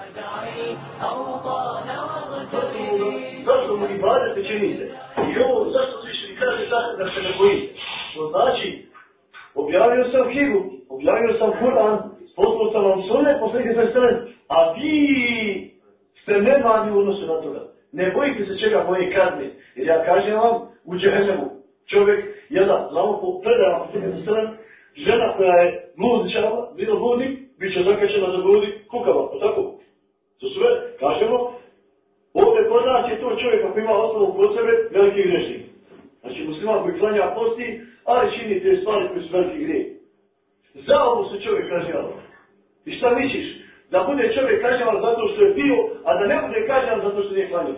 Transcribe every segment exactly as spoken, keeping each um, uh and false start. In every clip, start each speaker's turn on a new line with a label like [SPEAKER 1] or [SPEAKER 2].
[SPEAKER 1] Zašto mu ibadete činite? I ovo, zašto svišli kaže da se ne bojite? To znači, objavio sam knjigu, objavio sam Kur'an, poslao sam vam sunnet, posljednje sam strane, a vi ste nemarni u odnosu na toga. Ne bojite se čega moje kazne, jer ja kažem vam, u džehennemu čovjek, jedan, znamo po predajama, posljednje sam strane, žena koja je bludničava, bila bludnik, bit će zakačena za bludi kukava, o tako? To sve, kažemo, ovdje kod nas je to čovjek ako ima osnovu kod sebe, veliki grešnik. Znači muslima koji klanja posti, ali čini te stvari koji su veliki grijeh. Za ovo se čovjek kažnjava. I šta misliš? Da bude čovjek kažnjavan zato što je bio, a da ne bude kažnjavan zato što nije klanjao.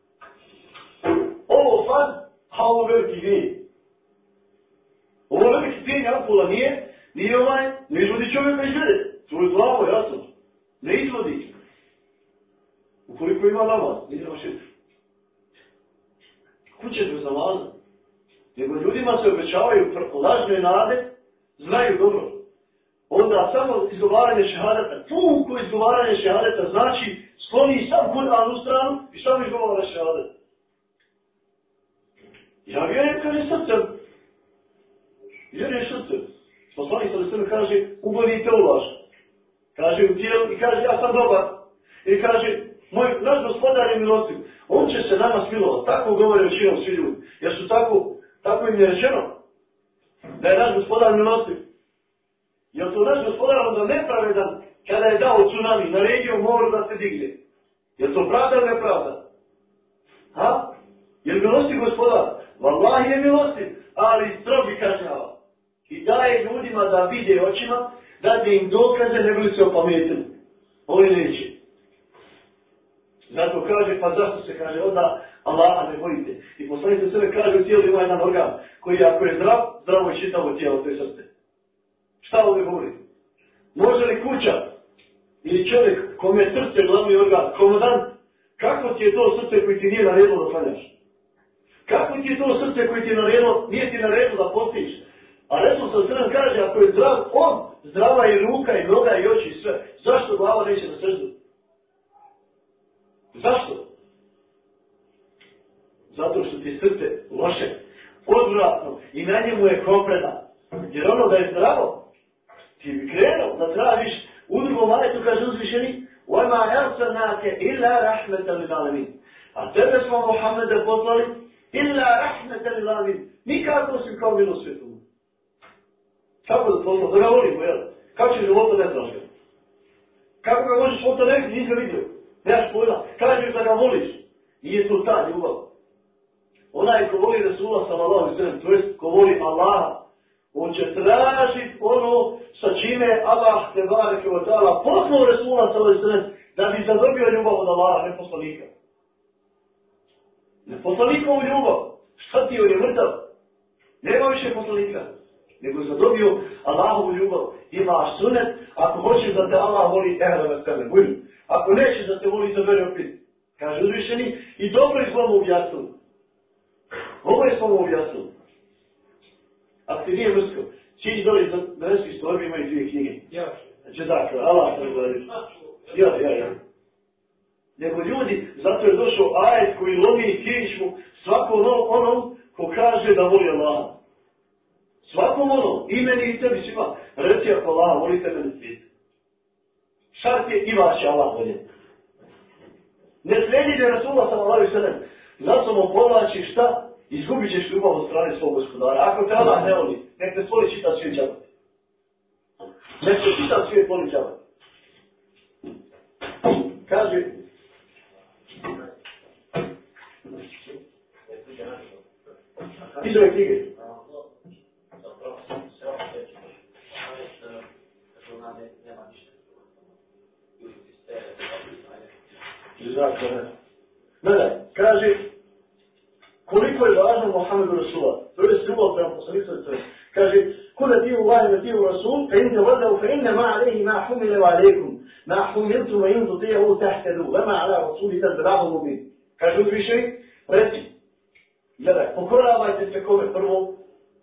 [SPEAKER 1] Ovo fan, a ovo veliki grijeh. Ovo veliki pijenje alkohola nije, nije ovaj, ne izvodi čovjeka iz vjere. To je glavo, jasno. Ne izvodi. Ukoliko ima namaz, nije nema šetru. Kuće bez namaza. Nego ljudima se obećavaju lažne nade, znaju dobro. Onda samo izgovaranje šehadeta, puko izgovaranje šehadeta znači skloni sam Kur'an u stranu i samo izgovara šehadet. Ja vjerujem kad je srcem. Vjerujem srcem. Poslanik sallallahu alejhi ve sellem kaže, ubolite u laž. Kaže u tijelu i kaže ja sam dobar. I kaže, moj naš gospodar je milostiv. On će se nama smilovati. Tako govore većinom svi ljudi. Jer su tako, tako im je rečeno. Da je naš gospodar milostiv. Jer to naš gospodar onda nepravedan kada je dao tsunami, naredio moru da se digne. Je to pravda ili nepravda? Ha? Je li milostiv gospodar? Wallahi je milostiv, ali strogi kažnjava. I daje ljudima da vide očima, da im dokaze ne bili se opametili. Ovo je neće. Zato kaže, pa zašto se kaže, onda Allaha ne bojite. I poslanice sebe kaže, u tijelu ima jedan organ, koji ako je zdrav, zdravo je čitavo tijelo, to je srce. Šta ovdje govori? Može li kuća ili čovjek kome je srce glavni organ, komodant, kako ti je to srce koji ti nije naredilo da klanjaš? Kako ti je to srce koji ti je naredilo, nije ti naredilo da postiš? A Resul sa sredem kaže, ako je zdrav, on, zdrava je ruka i noga i oči i sve. Zašto glava neće na srcu? Zašto? Zato što ti je srce loše, odvratno i na njemu je koprena. Jer ono da je zdravo, ti bi krenuo da tražiš u drugom ajetu, kaže uzvišeni, وَمَا أَرْسَلْنَاكَ إِلَّا رَحْمَةً لِلْعَالَمِينَ. A tebe smo Muhammede poslali, إِلَّا رَحْمَةً لِلْعَالَمِينَ. Nikako osim kao milosvjetu. Kako da poslao? Da ga volimo, jel? Kako ćeš života ne znaš ga? Kako ga možeš života ne vidjeti? Nisi ga vidio. Nemaš pojma. Kažeš da ga voliš. Nije to ta ljubav. Onaj ko voli Resula sallallahu alejhi ve sellem, to jest ko voli Allaha, on će tražiti ono sa čime Allah te bareke ve taala poslao Resula sallallahu alejhi ve sellem da bi zadobio ljubav od Allaha, ne poslanika. Ne poslanikovu ljubav. Šta ti on je mrtav? Nema više poslanika. Nego je zadobio Allahovu ljubav. Imaš sunet, ako hoćeš da te Allah voli, ehla vas tebe, bujim. Ako nećeš da te voli, zaberi opet. Kaže uzvišeni, i dobro je s vama objasnili. Ovo je s vama objasnili. Ako ti nije mrsko, čići dole iz Nebeski storbi imaju dvije knjige. Ja. Znači dakle, Allah te gledali. Ja, ja, ja. Nego ljudi, zato je došao ajet koji lomi kičmu svakom onom, onom ko kaže da voli Allaha. Svakom onom, i meni i tebi svima, reci ako Allaha volite mene svijet. Šart je i vas će Allah voljeti. Ne slijedite Rasulullah sallallahu alejhi ve sellem. Zato mu povlači šta? Izgubit ćeš ljubav od strane svog gospodara. Ako te Allah ne voli, nek te svoli čitav svijet džabati. Nek te čitav svijet voli džabati. Kaže, iz ove knjige. Gledaj, kaže, koliko je važno Muhammedu Rasulullah, to je ljubav prema poslaniku, kaže, kule ti u Allahi ti u Rasul, fa in te vadavu, fa inne ma alaihi ma humile wa alaikum, ma humiltu ma in tutijahu tahtedu, vema ala Rasuli tazrahu mubin. Kaže uzvišeni, reci, gledaj, pokoravajte se kome prvo,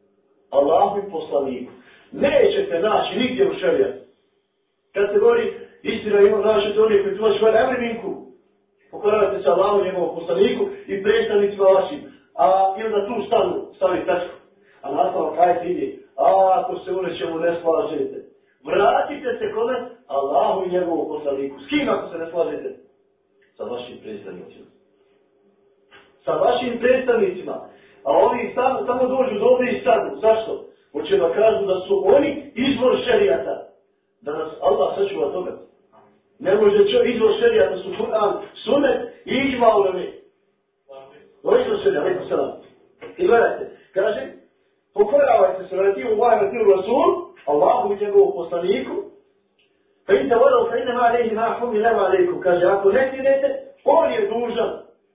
[SPEAKER 1] Allahu i poslaniku. Nećete naći nigdje u šerijatu. Kad se govori, Istina ima našete oni koji tumači van emriminku. Pokoravate se Allahu njegovom poslaniku i predstavnicima vašim. A i onda tu stanu, stavi tačku. A nastavak kaj ti ide? A ako se u nečemu ne slažete, vratite se kome? Allahu i njegovom poslaniku. S kim ako se ne slažete? Sa vašim predstavnicima. Sa vašim predstavnicima. A ovi samo, samo dođu dobri i stanu. Zašto? Hoće da kažu da su oni izvor šerijata. Da nas Allah sačuva toga. Ne može čo izvor šerijata su Kur'an, sunet i iđma u nami. Ovo izvor šerijata, alejkum selam. I gledajte, kaže, pokoravajte se relativu Allahi relativu Rasul, Allahu i njegovu poslaniku, pa im te vodao, pa ine ma alejhi ma humi lema alejkum. Kaže, ako ne idete, on je dužan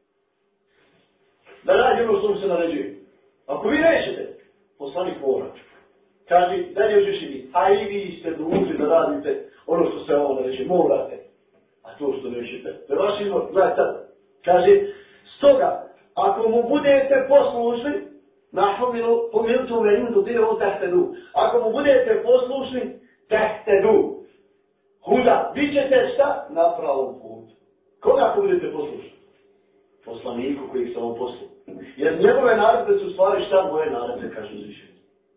[SPEAKER 1] da radi ono što mu se naređuje. Ako vi nećete, poslanik mora. Kaže, dalje uzvišeni, a i vi ste dužni da radite ono što se ovo naređuje. Morate. A to što nećete. To je vaš izvor. Gledaj sad. Kaže, stoga, ako mu budete poslušni, na pomilutu me imu dodiru tehtedu. Ako mu budete poslušni, tehtedu. Huda. Vi ćete šta? Na pravom putu. Koga ako budete poslušni? Poslaniku kojih sam vam poslao. Jer njegove naredbe su stvari šta moje naredbe, kaže uzvišeni.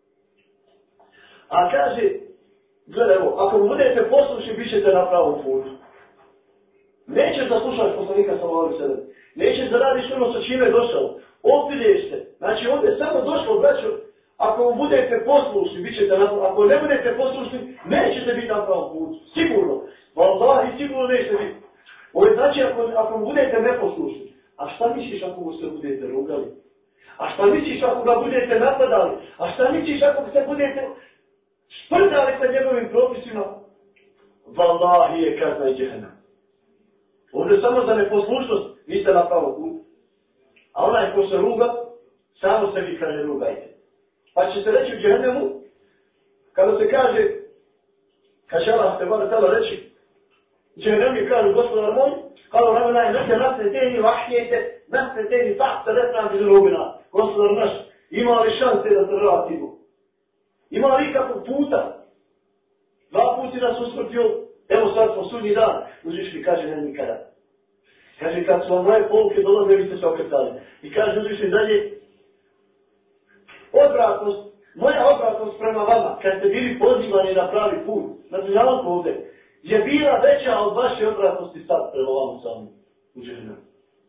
[SPEAKER 1] A kaže, gledaj evo, ako mu budete poslušni, bit ćete na pravom putu. Nećeš da slušaš poslanika sallallahu alejhi ve sellem. Nećeš da radiš ono sa čime je došao. Opireš se. Znači ovdje je samo došlo, braćo, ako mu budete poslušni, bit ćete na pravom. Ako ne budete poslušni, nećete biti na pravom putu. Sigurno. Vallahi, sigurno nećete biti. Ovo znači ako, ako mu budete neposlušni. A šta misliš ako mu se budete rugali? A šta misliš ako ga budete napadali? A šta misliš ako se budete šprdali sa njegovim propisima? Wallahi je kazna i džehennem. Ovdje samo za neposlušnost vi ste na pravom putu. A onaj ko se ruga, samo sebi kaže rugajte. Pa će se reći u džehennemu, kada se kaže, kaže Allah te bar tala reći, džehennemi kažu gospodar moj, kao ramena je neke nasreteni vahijete, nasreteni tahta retna bi zunubina. Gospodar naš, ima li šanse da se vratimo? Ima li ikakvog puta? Dva puti nas usmrtio, evo sad smo sudnji dan. Uzvišni kaže ne nikada. Kaže kad su vam moje pouke dolaze, vi ste se okretali. I kaže uzvišni dalje, odvratnost, moja odvratnost prema vama, kad ste bili pozivani na pravi put, na dunjalku ovdje, je bila veća od vaše odvratnosti sad prema vama sami. U džehennemu.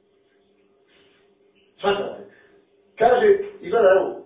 [SPEAKER 1] Svatate. Kaže, i gleda evo,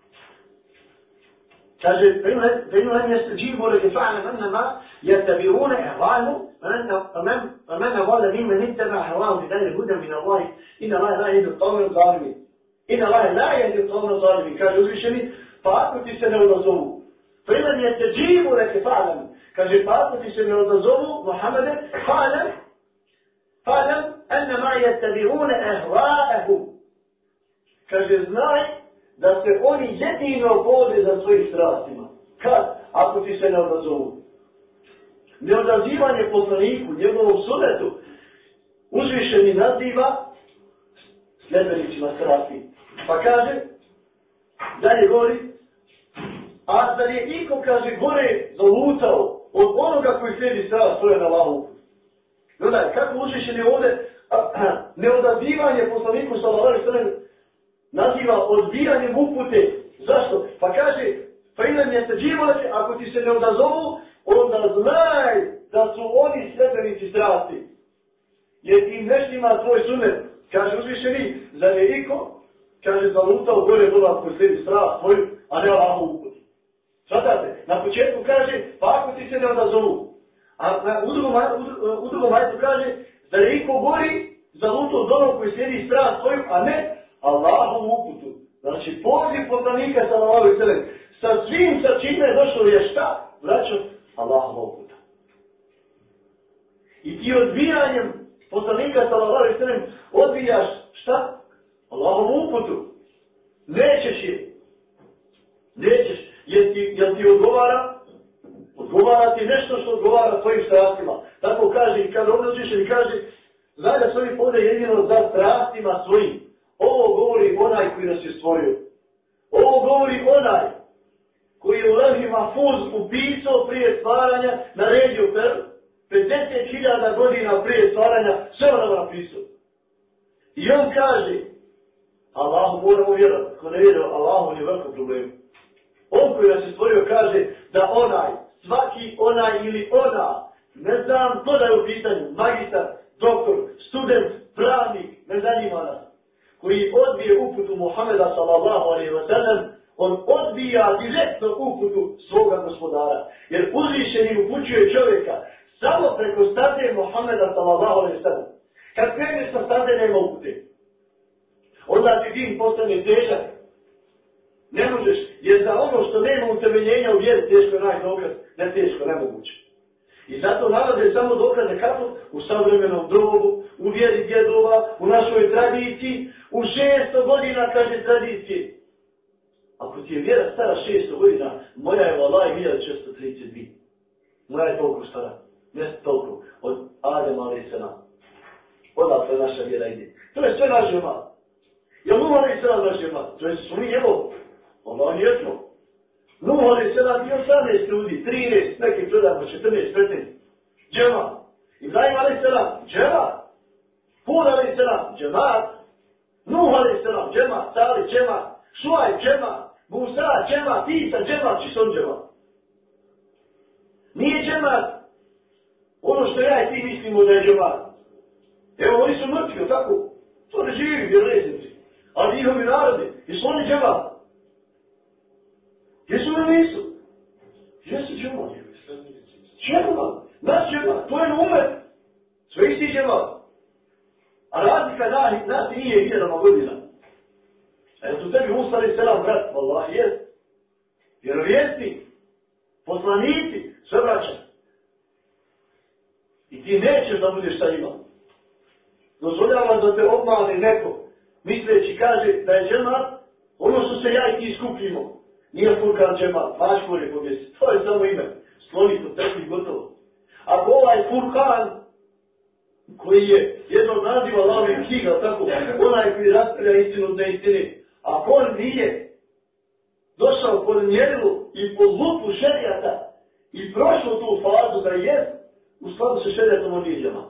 [SPEAKER 1] kaže, فإن لم يستجيبوا لك فاعلم أنما يتبعون أهواءهم فمن ضل ممن اتبع هواه بغير هدى من الله إن الله لا يهدي القوم الظالمين إن الله لا يهدي القوم الظالمين kaže uzvišeni, pa ako ti se ne odazovu, فإن لم يستجيبوا لك فاعلم, kaže pa ako ti se ne odazovu, Muhammede, فاعلم فاعلم أنما يتبعون أهواءهم, kaže znaj da se oni jedino vode za svojim strastima. Kad? Ako ti se ne odazovu. Neodazivanje poslaniku, njegovom sunetu, uzvišeni naziva sljedbenicima strasti. Pa kaže, dalje govori, a da je iko, kaže, gore zalutao od onoga koji slijedi strast svoje na Allahu. Gledaj, kako uzvišeni ovdje neodazivanje poslaniku sallallahu alejhi ve sellem naziva odbijanjem upute. Zašto? Pa kaže, pa ilan je se dživolače, ako ti se ne odazovu, onda znaj da su oni sljedbenici strasti. Jer im neštima tvoj sunet. Kaže uzvišeni, zar je iko, kaže zalutao gore dola koji slijedi strast tvoju, a ne Allahu uputi. Svatate, na početku kaže, pa ako ti se ne odazovu. A na, u drugom, u drugom majtu kaže, zar je iko gori zalutao dola koji slijedi strast tvoju, a ne Allahovu uputu. Znači, poziv poslanika sallallahu alejhi ve sellem sa svim sa čime je došlo je šta? Braćo, Allahova uputa. I ti odbijanjem poslanika sallallahu alejhi ve sellem odbijaš šta? Allahovu uputu. Nećeš je. Nećeš. Jer ti, jer ti odgovara? Odgovara ti nešto što odgovara tvojim strastima. Tako kaže i kada ovdje uzvišeni kaže, znaj da su oni ovdje jedino za strastima svojim. Ovo govori onaj koji nas je stvorio. Ovo govori onaj koji je u Levhi Mahfuz upisao prije stvaranja, naredio per, pedeset hiljada godina prije stvaranja, sve ono napisao. I on kaže, Allahu moramo vjerovati, ko ne vjeruje Allahu, on je veliko problem. On koji nas je stvorio kaže da onaj, svaki onaj ili ona, ne znam ko da je u pitanju, magistar, doktor, student, pravnik, ne zanima nas, koji odbije uputu Muhameda sallallahu alejhi ve sellem, on odbija direktno uputu svoga gospodara. Jer uzvišeni upućuje čovjeka samo preko staze Muhameda sallallahu alejhi ve sellem. Kad kreneš sa staze nema upute. Onda ti din postane težak. Ne možeš, jer za ono što nema utemeljenja u vjeri, teško je naći dokaz, ne teško, nemoguće. I zato nalaze samo dokaze kako? U savremenom dobu, u vjeri djedova, u našoj tradiciji, u šesto godina, kaže tradicije. Ako ti je vjera stara šesto godina, moja je valaj hiljadu šesto trideset dva. Moja je toliko stara. Ne toliko. Od Adema alaih selam. Odakle naša vjera ide. To je sve naš džemat. Jel Nuh alaih selam naš džemat? To je su mi njegov. Onda nijesmo. Nuh alaih selam i osamnaest ljudi, trinaest, neki predamo, četrnaest, petnaest. Džemat. Ibrahim alaih selam, džemat. Hud alaih selam, džemat. Nuh alaih selam, džemat. Salih, džemat. Šuaj, džemat. Musa, džemat. Isa, džemat. Či son džemat. Nije džemat ono što ja i ti mislimo da je džemat. Evo, oni su mrtvi, tako? To ne živi vjernici. A njihovi narodi, jesu oni džemat? Jesu li nisu? Jesu džemat. Džemat. Naš džemat. To je umet. Sve isti džemat. A razlika nas, nas nije hiljadama godina. A jel su tebi Musa alaih selam brat? Wallahi jest. Vjerovjesni. Poslanici. Sve braća. I ti nećeš da budeš sa njima. Dozvoljava da te obmane neko, misleći kaže da je džemat, ono što se ja i ti skupimo. Nije Furkan džemat, maškor je pobjesi. To je samo ime. Sloni to, tekli gotovo. Ako ovaj Furkan, koji je jednog naziva Allahove knjiga, tako, onaj koji raspravlja istinu od neistine, ako on nije došao pod mjerilu i pod lupu šerijata i prošao tu fazu da je u skladu sa šerijatom, on nije džemat.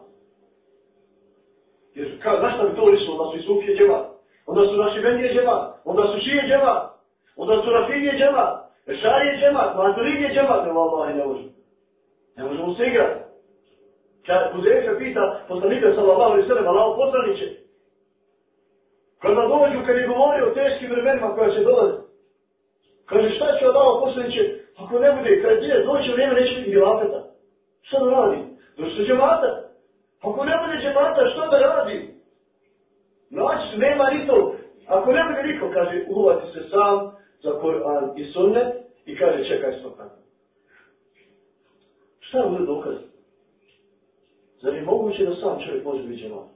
[SPEAKER 1] Jer kao, znaš šta bi to lišlo? Onda su i Sufije džemat. Onda su naši Bendije džemat. Onda su Šije džemat. Onda su Rafidije džemat. Ešarije džemat. Maturidije džemat. Ne, vallahi, ne možemo. Ne možemo se igrati. Kad Huzeyfe pita poslanika sallallahu alejhi ve sellem, Allahu poslaniće, kada dođu, kad je govorio o teškim vremenima koja će dolaziti, kaže šta će Allahu poslaniće, ako ne bude, kada je doći vrijeme neće biti djelateta. Šta da radi? Doći do džemata. Ako ne bude džemata, što da radi? Znači, nema ni to. Ako ne bude niko, kaže, uvati se sam za Kur'an i sunnet i kaže, čekaj stopan. Šta je ovdje dokaz? Zar je moguće da sam čovjek može biti džemat?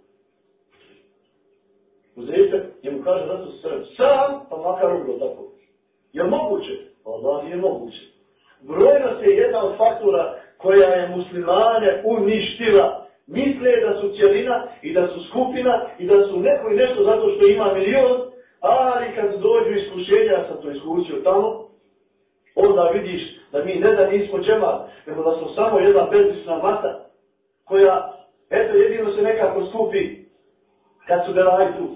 [SPEAKER 1] Uzete, njemu kaže, da su srem. Sam, pa makar uglo tako. Je moguće? Allah je moguće. Brojnost je jedna od faktora koja je muslimane uništila. Misle da su cijelina i da su skupina i da su neko i nešto zato što ima milion, ali kad dođu iskušenja, ja sam to iskušio tamo, onda vidiš da mi ne da nismo džemat, nego da smo samo jedna bezlična mata, koja, eto, jedino se nekako skupi kad su belaji tu.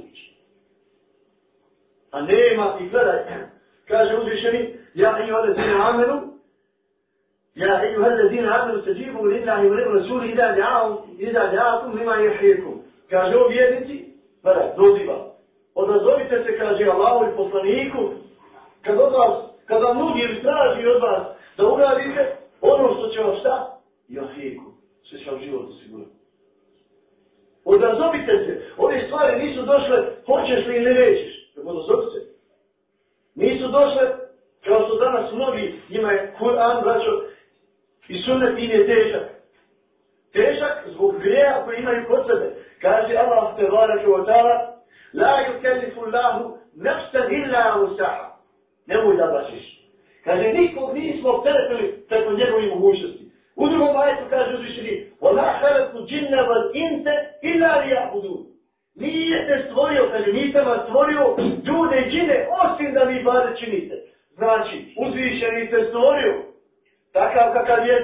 [SPEAKER 1] A nema, i gledaj, kaže uzvišeni, ja i ode zine amenu, يا أيها الذين آمنوا استجيبوا لله وللرسول إذا دعاكم إذا دعاكم لما يحييكم. Kažu vjernici, gledaj, doziva. Odazovite se, kaže Allahu i poslaniku, kad od vas, kad vam nudi ili traži od vas da uradite ono što će vam šta? Jahiku. Sve će vam život osigurati. Odazovite se. Ove stvari nisu došle, hoćeš li ili nećeš. Odazovite se. Nisu došle, kao što danas mnogi, njima je Kur'an, braćo, i sunnet im je težak. Težak zbog grijeha koji imaju kod sebe. Kaže Allah te barake wa ta'ala, la yukellifu Allahu nafsan illa wusaha. Nemoj da bačiš. Kaže, nikog nismo opteretili preko njegovih mogućnosti. U drugom ajetu kaže uzvišeni, وَمَا خَلَقُ الْجِنَّ وَالْإِنْسَ إِلَّا لِيَعْبُدُونَ. Nijete stvorio, kaže, nisam vas stvorio ljude i džine, osim da mi ibadet činite. Znači, uzvišeni te stvorio, takav kakav jesi,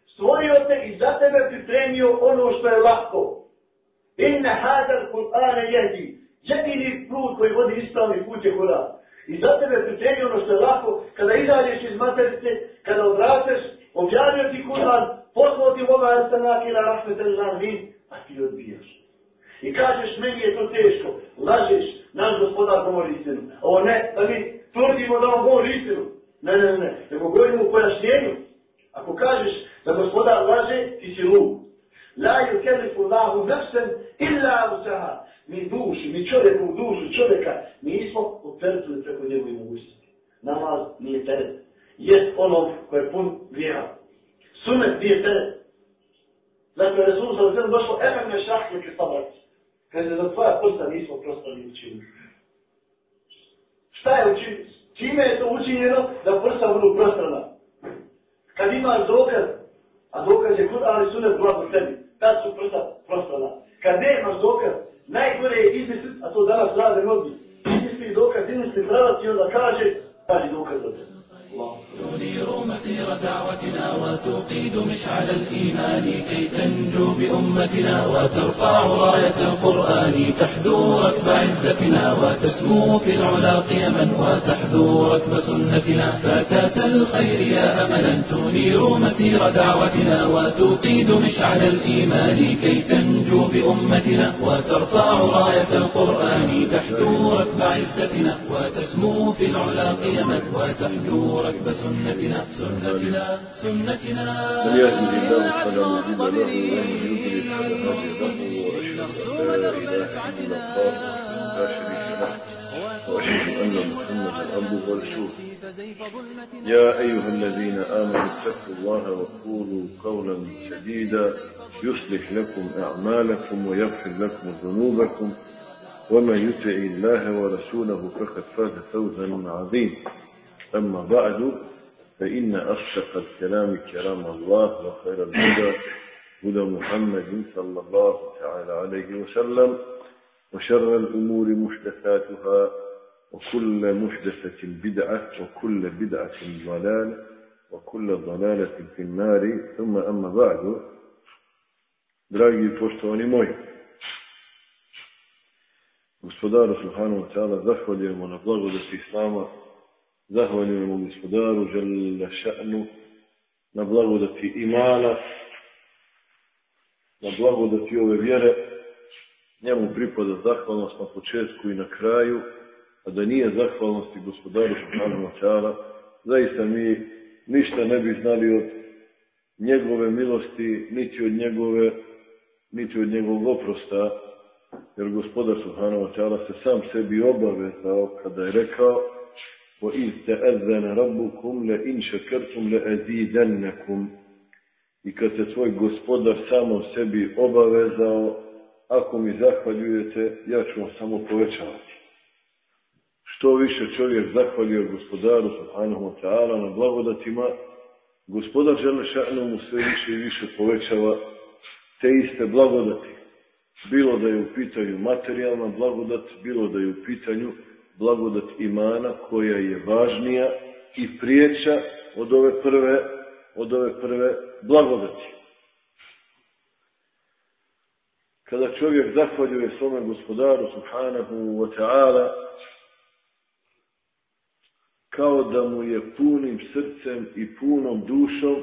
[SPEAKER 1] Stvorio te i za tebe pripremio ono što je lako. Inna hadal Kur'ane jehdi. Jedini put koji vodi ispravni put je Kur'an. I za tebe pripremio ono što je lako. Kada izađeš iz materice, kada odrateš, objavio ti Kur'an, poslao ti Boga arsanak ila rahmetel alamin, a ti odbijaš. I kažeš, meni je to teško. Lažeš, naš gospodar govori istinu. Ovo ne, da mi tvrdimo da on govori istinu. Ne, ne, ne, nego govorimo u pojašnjenju. Ako kažeš da gospodar laže, ti si lud. La yukellifu Allahu nafsan illa wusaha. Mi duši, mi čovjeku, dušu čovjeka, nismo opteretili preko njegovih mogućnosti. Namaz nije teret. Jest ono koje je pun vjera. Sunet nije teret. Zato je Resul sallallahu alejhi ve sellem došlo, eman me šahke ke sabrati. Kaže, za tvoja prsta nismo prostali učinili. Šta je učinjeno? Čime je to učinjeno da prsta budu prostrana? Kad imaš dokaz, a dokaz je Kur'an i Sunet blago tebi, tad su prsta prostrana. Kad nemaš dokaz, najgore je izmisliti, a to danas rade mnogi. Izmisli dokaz, izmisli pravac i onda kaže, paži dokaz za tebe.
[SPEAKER 2] تنير مسير دعوتنا وتوقيد مشعل الإيمان كي تنجو بأمتنا وترفع راية القرآن تحدو ركب عزتنا وتسمو في العلا قيما وتحدو ركب سنتنا فتاة الخير يا أملا تنير مسير دعوتنا وتوقيد مشعل الإيمان كي تنجو بأمتنا وترفع راية القرآن تحدو ركب عزتنا وتسمو في العلا قيما وتحدو ركب سنتنا سنتنا سنتنا
[SPEAKER 3] من يهده الله فلا مضل له ومن يضلل فلا هادي له واشهد ان لا اله الا الله لا شريك له واشهد ان محمدا عبده ورسوله. يا ايها الذين امنوا اتقوا الله وقولوا قولا سديدا يصلح لكم اعمالكم ويغفر لكم ذنوبكم ومن يطع الله ورسوله فقد فاز فوزا عظيما. أما بعد فإن أصدق الكلام كلام الله وخير الهدى هدى محمد صلى الله تعالى عليه وسلم وشر الأمور محدثاتها وكل محدثة بدعة وكل بدعة ضلالة وكل ضلالة في النار. ثم أما بعد dragi poštovani moji, gospodaru subhanahu wa ta'ala zahvaljujemo na blagodati Islama. Zahvaljujemo gospodaru žele ša'nu na blagodati imana, na blagodati ove vjere. Njemu pripada zahvalnost na početku i na kraju, a da nije zahvalnosti gospodaru subhanahu wa ta'ala, zaista mi ništa ne bi znali od njegove milosti, niti od njegove, niti od njegovog oprosta, jer gospodar subhanahu wa ta'ala se sam sebi obavezao kada je rekao وَإِذْ تَأَذَّنَ رَبُّكُمْ لَإِنْ شَكَرْتُمْ لَأَزِيدَنَّكُمْ. I kad se tvoj gospodar samom sebi obavezao, ako mi zahvaljujete, ja ću vam samo povećavati. Što više čovjek zahvaljuje gospodaru subhanahu wa ta'ala na blagodatima, gospodar žele ša'nu mu sve više i više povećava te iste blagodati. Bilo da je u pitanju materijalna blagodat, bilo da je u pitanju blagodat imana koja je važnija i prijeća od ove prve, od ove prve blagodati. Kada čovjek zahvaljuje svome gospodaru subhanahu wa ta'ala, kao da mu je punim srcem i punom dušom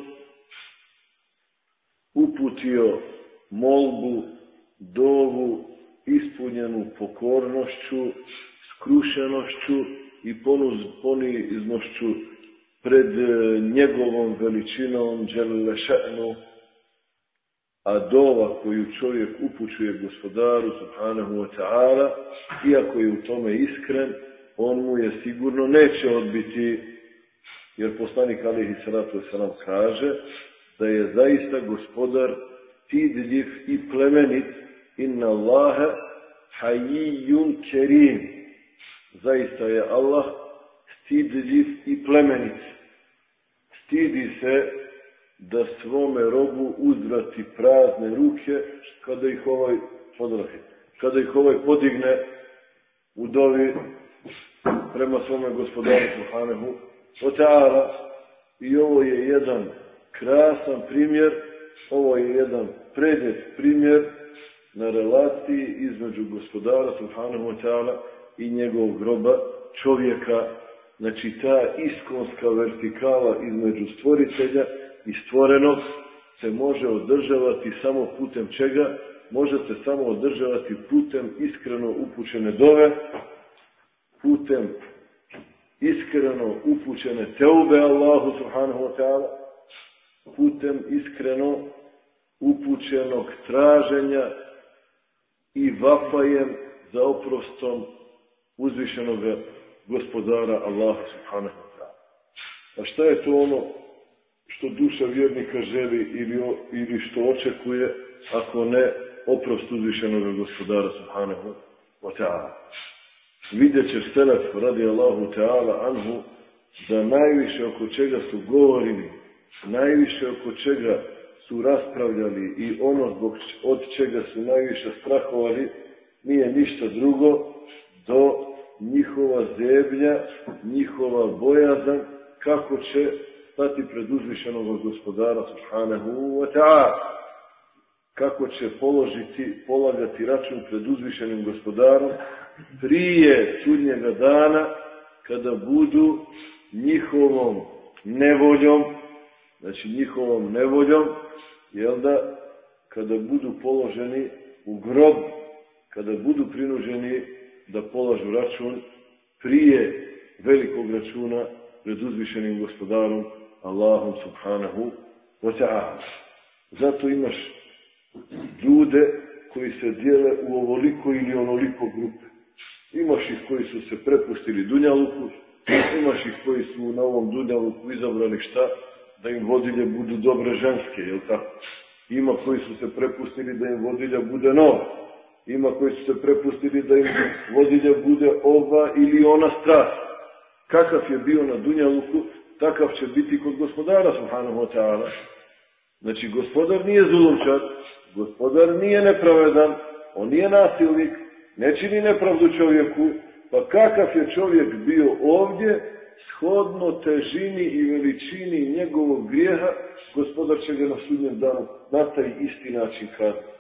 [SPEAKER 3] uputio molbu, dovu ispunjenu pokornošću, skrušenošću i poniznošću pred njegovom veličinom dželle ša'nu, a dova koju čovjek upućuje gospodaru subhanahu wa ta'ala, iako je u tome iskren, on mu je sigurno neće odbiti, jer poslanik alejhi salatu vesselam kaže da je zaista gospodar stidljiv i plemenit. Inna Allahe hayyun kerim. Zaista je Allah stidljiv i plemenit. Stidi se da svome robu uzvrati prazne ruke kada ih ovaj podrahi, kada ih ovaj podigne u dovi prema svome gospodaru subhanahu wa ta'ala. I ovo je jedan krasan primjer, ovo je jedan predjet primjer na relaciji između gospodara subhanahu wa ta'ala i njegovog roba, čovjeka. Znači ta iskonska vertikala između stvoritelja i stvorenog se može održavati samo putem čega? Može se samo održavati putem iskreno upućene dove, putem iskreno upućene teube Allahu subhanahu wa ta'ala, putem iskreno upućenog traženja i vapajem za oprostom uzvišenog gospodara Allaha subhanahu wa ta'ala. A šta je to ono što duša vjernika želi ili, ili što očekuje, ako ne oprost uzvišenog gospodara subhanahu wa ta'ala? Vidjet će selef radi Allahu ta'ala anhu da najviše oko čega su govorili, najviše oko čega su raspravljali i ono zbog od čega su najviše strahovali nije ništa drugo do njihova zebnja, njihova bojazan kako će stati pred uzvišenog gospodara subhanahu wa ta'ala, kako će položiti, polagati račun pred uzvišenim gospodarom prije sudnjega dana, kada budu njihovom nevoljom, znači njihovom nevoljom, jel da, kada budu položeni u grob, kada budu prinuženi da polažu račun prije velikog računa pred uzvišenim gospodarom Allahom subhanahu wa ta'ala. Zato imaš ljude koji se dijele u ovoliko ili onoliko grupe. Imaš ih koji su se prepustili dunjaluku, imaš ih koji su na ovom dunjaluku izabrali šta? Da im vodilje budu dobre ženske, jel tako? Ima koji su se prepustili da im vodilja bude nova. Ima koji su se prepustili da im vodilja bude ova ili ona strast. Kakav je bio na dunjaluku, takav će biti kod gospodara subhanahu wa ta'ala. Znači, gospodar nije zulumčar, gospodar nije nepravedan, on nije nasilnik, ne čini nepravdu čovjeku, pa kakav je čovjek bio ovdje, shodno težini i veličini njegovog grijeha, gospodar će ga na sudnjem danu na taj isti način kazniti.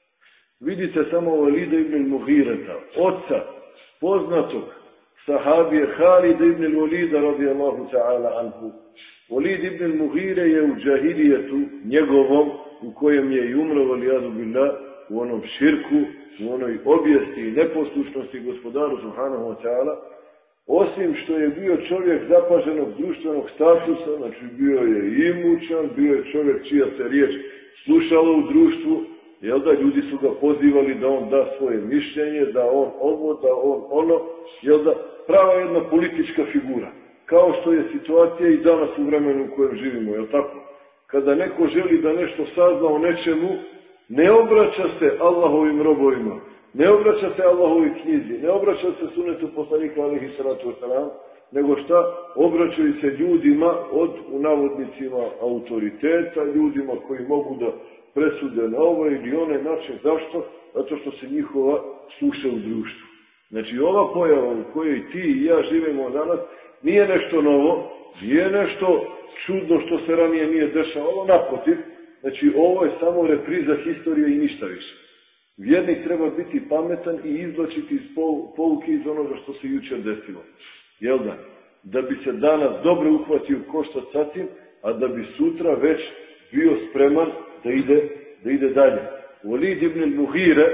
[SPEAKER 3] Vidite samo Valida ibn al-Mughireta, oca poznatog sahabije Halida ibn al-Walida radijallahu ta'ala anhu. Walid ibn al-Mughire je u džahilijetu njegovom, u kojem je i umro, valijadu billah, u onom širku, u onoj objesti i neposlušnosti gospodaru subhanahu wa ta'ala, osim što je bio čovjek zapaženog društvenog statusa, znači bio je imućan, bio je čovjek čija se riječ slušala u društvu, jel da, ljudi su ga pozivali da on da svoje mišljenje, da on ovo, da on ono, jel da, prava jedna politička figura. Kao što je situacija i danas u vremenu u kojem živimo, jel tako? Kada neko želi da nešto sazna o nečemu, ne obraća se Allahovim robovima, ne obraća se Allahovi knjizi, ne obraća se sunetu poslanika alejhi salatu vesselam, nego šta? Obraćaju se ljudima od, u navodnicima, autoriteta, ljudima koji mogu da presude na ovaj ili onaj način. Zašto? Zato što se njihova sluša u društvu. Znači ova pojava u kojoj ti i ja živimo danas nije nešto novo, nije nešto čudno što se ranije nije dešavalo, naprotiv. Znači ovo je samo repriza historije i ništa više. Vjernik treba biti pametan i izvlačiti iz pouke iz onoga što se jučer desilo. Jel da? Da bi se danas dobro uhvatio koštac sa tim, a da bi sutra već bio spreman da ide, da ide dalje. Walid ibn al-Mughire,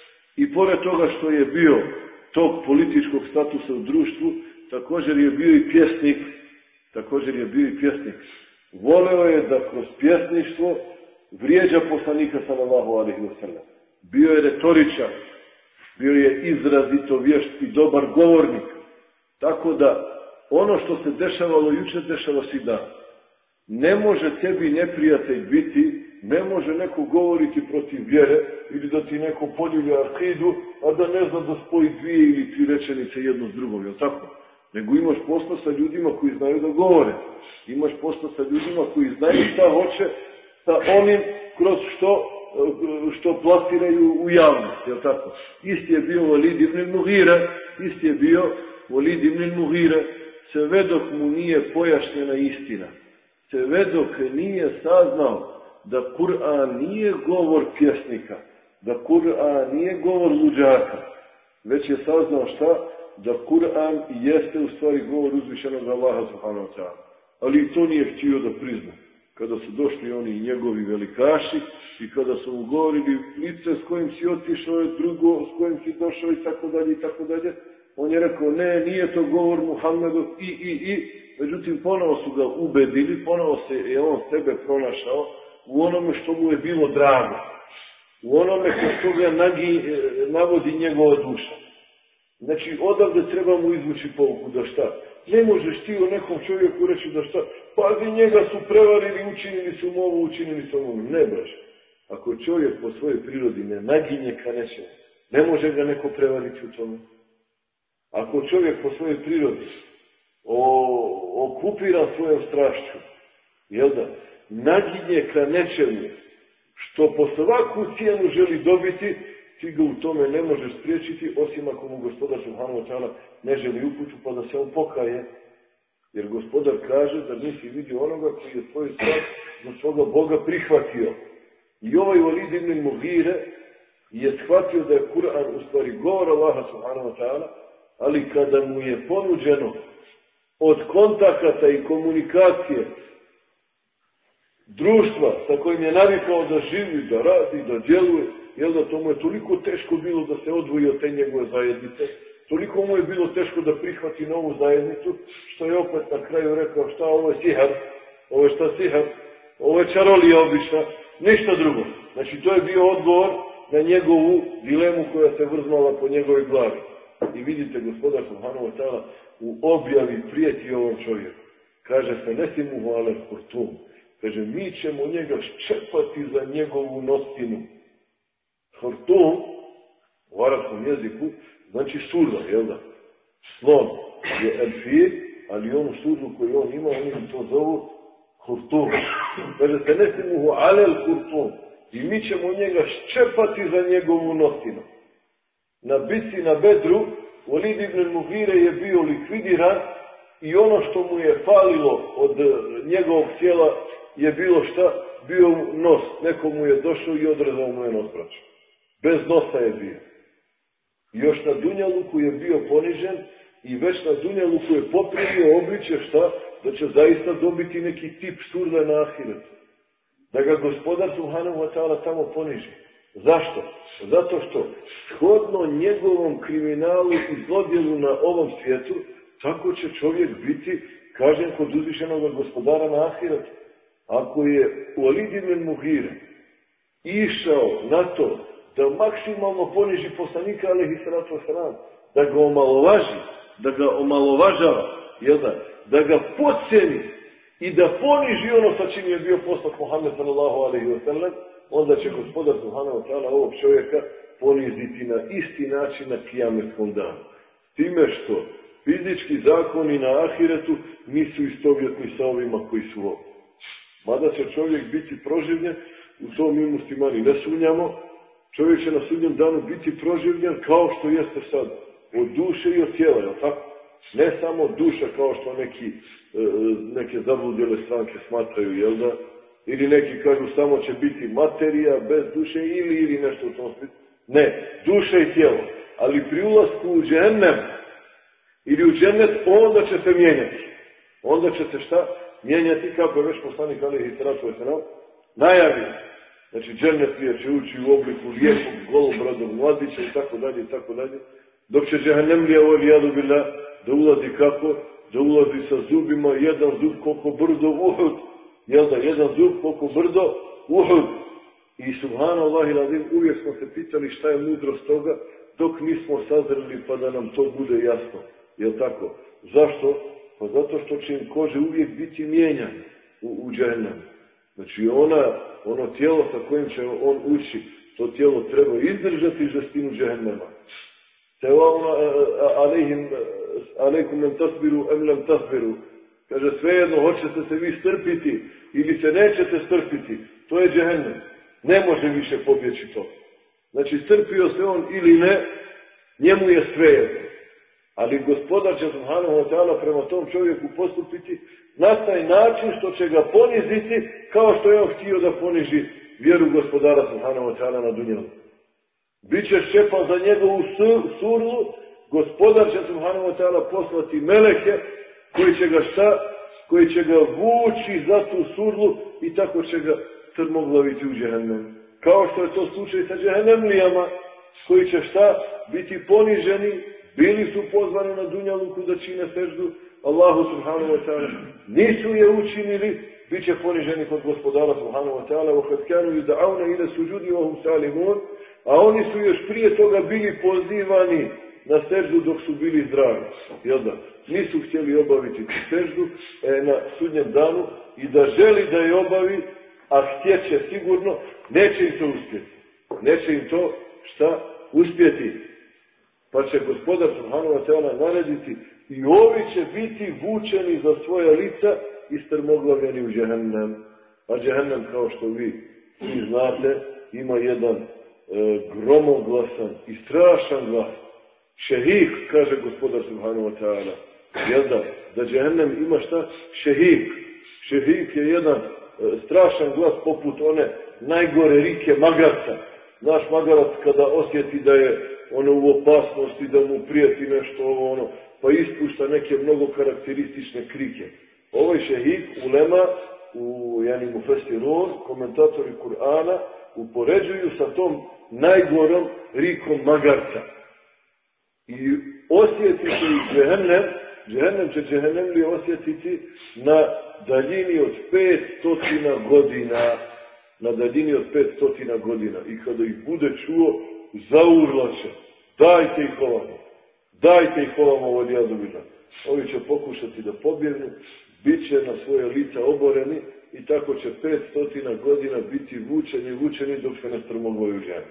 [SPEAKER 3] i pored toga što je bio tog političkog statusa u društvu, također je bio i pjesnik, također je bio i pjesnik. Voleo je da kroz pjesništvo vrijeđa poslanika sallallahu alejhi ve sellem. Bio je retoričan, bio je izrazito vješt i dobar govornik. Tako da ono što se dešavalo jučer, dešava se i danas. Ne može tebi neprijatelj biti, ne može neko govoriti protiv vjere ili da ti neko poljulja akidu, a da ne zna da spoji dvije ili tri rečenice jedno s drugom, je li tako? Nego imaš posla sa ljudima koji znaju da govore. Imaš posla sa ljudima koji znaju šta hoće sa onim kroz što, što plasiraju u javnost, je li tako? Isti je bio Walid ibn al-Mughire, isti je bio Walid ibn al-Mughire, sve dok mu nije pojašnjena istina. sve dok nije saznao da Kur'an nije govor pjesnika, da Kur'an nije govor luđaka, već je saznao šta? Da Kur'an jeste u stvari govor uzvišenog Allaha subhanahu wa ta'ala. Ali i to nije htio da prizna. Kada su došli oni njegovi velikaši i kada su mu govorili lice s kojim si otišao je drugo, s kojim si došao i tako dalje i tako dalje, on je rekao ne, nije to govor Muhammedu i i i, međutim ponovo su ga ubedili, ponovo se je on sebe pronašao u onome što mu je bilo drago, u onome što ga nagi, navodi njegova duša. Znači odavde treba mu izvući pouku da šta? Ne možeš ti o nekom čovjeku reći da šta? Pazi, njega su prevarili, učinili su mu ovo, učinili su mu ovo. Ne baš. Ako čovjek po svojoj prirodi ne naginje ka nečemu, ne može ga neko prevariti u tome. Ako čovjek po svojoj prirodi o, okupira svojom strašću, jel da, naginje ka nečemu što po svaku cijenu želi dobiti, ti ga u tome ne možeš spriječiti, osim ako mu gospodar subhanahu wa ta'ala ne želi uputu pa da se on pokaje. Jer gospodar kaže da nisi vidio onoga koji je svoj strah za svoga Boga prihvatio. I ovaj Walid ibn Mughire je shvatio da je Kur'an u stvari govor Allaha subhanahu wa ta'ala, ali kada mu je ponuđeno od kontakata i komunikacije društva sa kojim je navikao da živi, da radi, da djeluje, jel da to mu je toliko teško bilo da se odvoji od te njegove zajednice, toliko mu je bilo teško da prihvati novu zajednicu, što je opet na kraju rekao šta ovo je sihar, ovo je šta sihar, ovo je čarolija obična, ništa drugo. Znači to je bio odgovor na njegovu dilemu koja se vrznala po njegove glavi. I vidite, gospodar subhanahu wa ta'ala u objavi prijeti ovom čovjeku. Kaže se, ne si mu hvale kurtum. Kaže, mi ćemo njega ščepati za njegovu nostinu. Hurtum, u arapskom jeziku, znači surda, jel da? Slon je elfir, ali onu surdu koju on ima, oni to zovu hurtum. Kaže se, ne si mu alel hurtum. I mi ćemo njega ščepati za njegovu nostinu. Na bitci na Bedru, Walid ibn Mughire je bio likvidiran i ono što mu je falilo od njegovog tijela je bilo šta? Bio nos. Neko mu je došao i odrezao mu je nos, braćo. Bez nosa je bio. Još na Dunjaluku je bio ponižen i već na Dunjaluku je poprimio obličje šta? Da će zaista dobiti neki tip surda na ahiretu. Da ga gospodar subhanahu wa ta'ala tamo poniži. Zašto? Zato što shodno njegovom kriminalu i zlodjelu na ovom svijetu, tako će čovjek biti kažen kod uzvišenog gospodara na ahiretu. Ako je Walid ibn Mughire išao na to da maksimalno poniži poslanika alejhi salatu vesselam, da ga omalovaži, da ga omalovažava, jel da, da ga podcjeni i da poniži ono sa čim je bio poslat Muhammed sallallahu alejhi ve sellem, onda će gospodar subhanahu wa ta'ala ovog čovjeka poniziti na isti način na kijametskom danu. Time što fizički zakoni na ahiretu nisu istovjetni sa ovima koji su ovdje. Mada će čovjek biti proživljen, u to mi muslimani ne sumnjamo, čovjek će na sudnjem danu biti proživljen kao što jeste sad, od duše i od tijela, je li tako? Ne samo duša kao što neki, neke zabludjele stranke smatraju, jel da? Ili neki kažu samo će biti materija bez duše ili ili nešto u tom smislu. Ne, duša i tijelo. Ali pri ulasku u džennem ili u džennet, onda će se mijenjati. Onda će se šta? Mijenjati kako je već poslanik alejhi salatu vesselam najavio. Znači džennet će ući u obliku lijepog, golobradog mladića i tako dalje i tako dalje. Dok će džehennemlija u alijadu bila da ulazi kako? Da ulazi sa zubima, jedan zub koliko brdo Uhud. Jel da, jedan zub koliko brdo Uhud. I subhanallah ilazim, uvijek smo se pitali šta je mudrost toga, dok nismo sazreli pa da nam to bude jasno. Jel tako? Zašto? Pa zato što će im kože uvijek biti mijenjane u, u džehennemu. Znači ona, ono tijelo sa kojim će on ući, to tijelo treba izdržati žestinu džehennema. Tevauna alejhim, alejkum men tasbiru, em lem tasbiru. Kaže, svejedno, hoćete se vi strpiti ili se nećete strpiti. To je džehennem. Ne može više pobjeći to. Znači, strpio se on ili ne, njemu je svejedno. Ali gospodar će subhanahu wa ta'ala prema tom čovjeku postupiti na taj način što će ga poniziti kao što je on htio da poniži vjeru gospodara subhanahu wa ta'ala na dunjalu. Biće ščepan za njegovu surlu, gospodar će subhanahu wa ta'ala poslati meleke koji će ga šta? Koji će ga vući za tu surlu i tako će ga trmoglaviti u džehennem. Kao što je to slučaj sa džehennemlijama koji će šta? Biti poniženi, bili su pozvani na dunjaluku da čine seždu Allahu subhanahu wa ta'ala. Nisu je učinili, bit će poniženi kod gospodara subhanahu wa ta'ala. وَقَدْ كَانُوا يُدْعَوْنَ إِلَى السُّجُودِ وَهُمْ سَالِمُونَ. A oni su još prije toga bili pozivani na seždu dok su bili zdravi. Jel da? Nisu htjeli obaviti seždu e, na sudnjem danu i da želi da je obavi, a htjeće sigurno, neće im to uspjeti. Neće im to šta uspjeti. Pa će gospodar subhanahu wa ta'ala narediti i ovi će biti vučeni za svoja lica i strmoglavljeni u džehennem. A džehennem, kao što vi svi znate, ima jedan e, gromoglasan i strašan glas. Šehik, kaže gospodar subhanahu wa ta'ala. Jel da? Da džehennem ima šta? Šehik. Šehik je jedan e, strašan glas poput one najgore rike magarca. Naš magarac kada osjeti da je ono u opasnosti, da mu prijeti nešto ovo ono, pa ispušta neke mnogo karakteristične krike. Ovaj šehik ulema u Jani Mufesirun, komentatori Kur'ana, upoređuju sa tom najgorom rikom magarca. I osjeti se i džehennem, džehennem će džehennemlije osjetiti na daljini od pet stotina godina. Na daljini od pet stotina godina. I kada ih bude čuo, zaurlaće. Dajte ih ovamo. Dajte ih ovamo od jazovina. Ovi će pokušati da pobjegnu, bit će na svoje lica oboreni i tako će pet stotina godina biti vučeni, vučeni dok se ne strmoglavaju žene.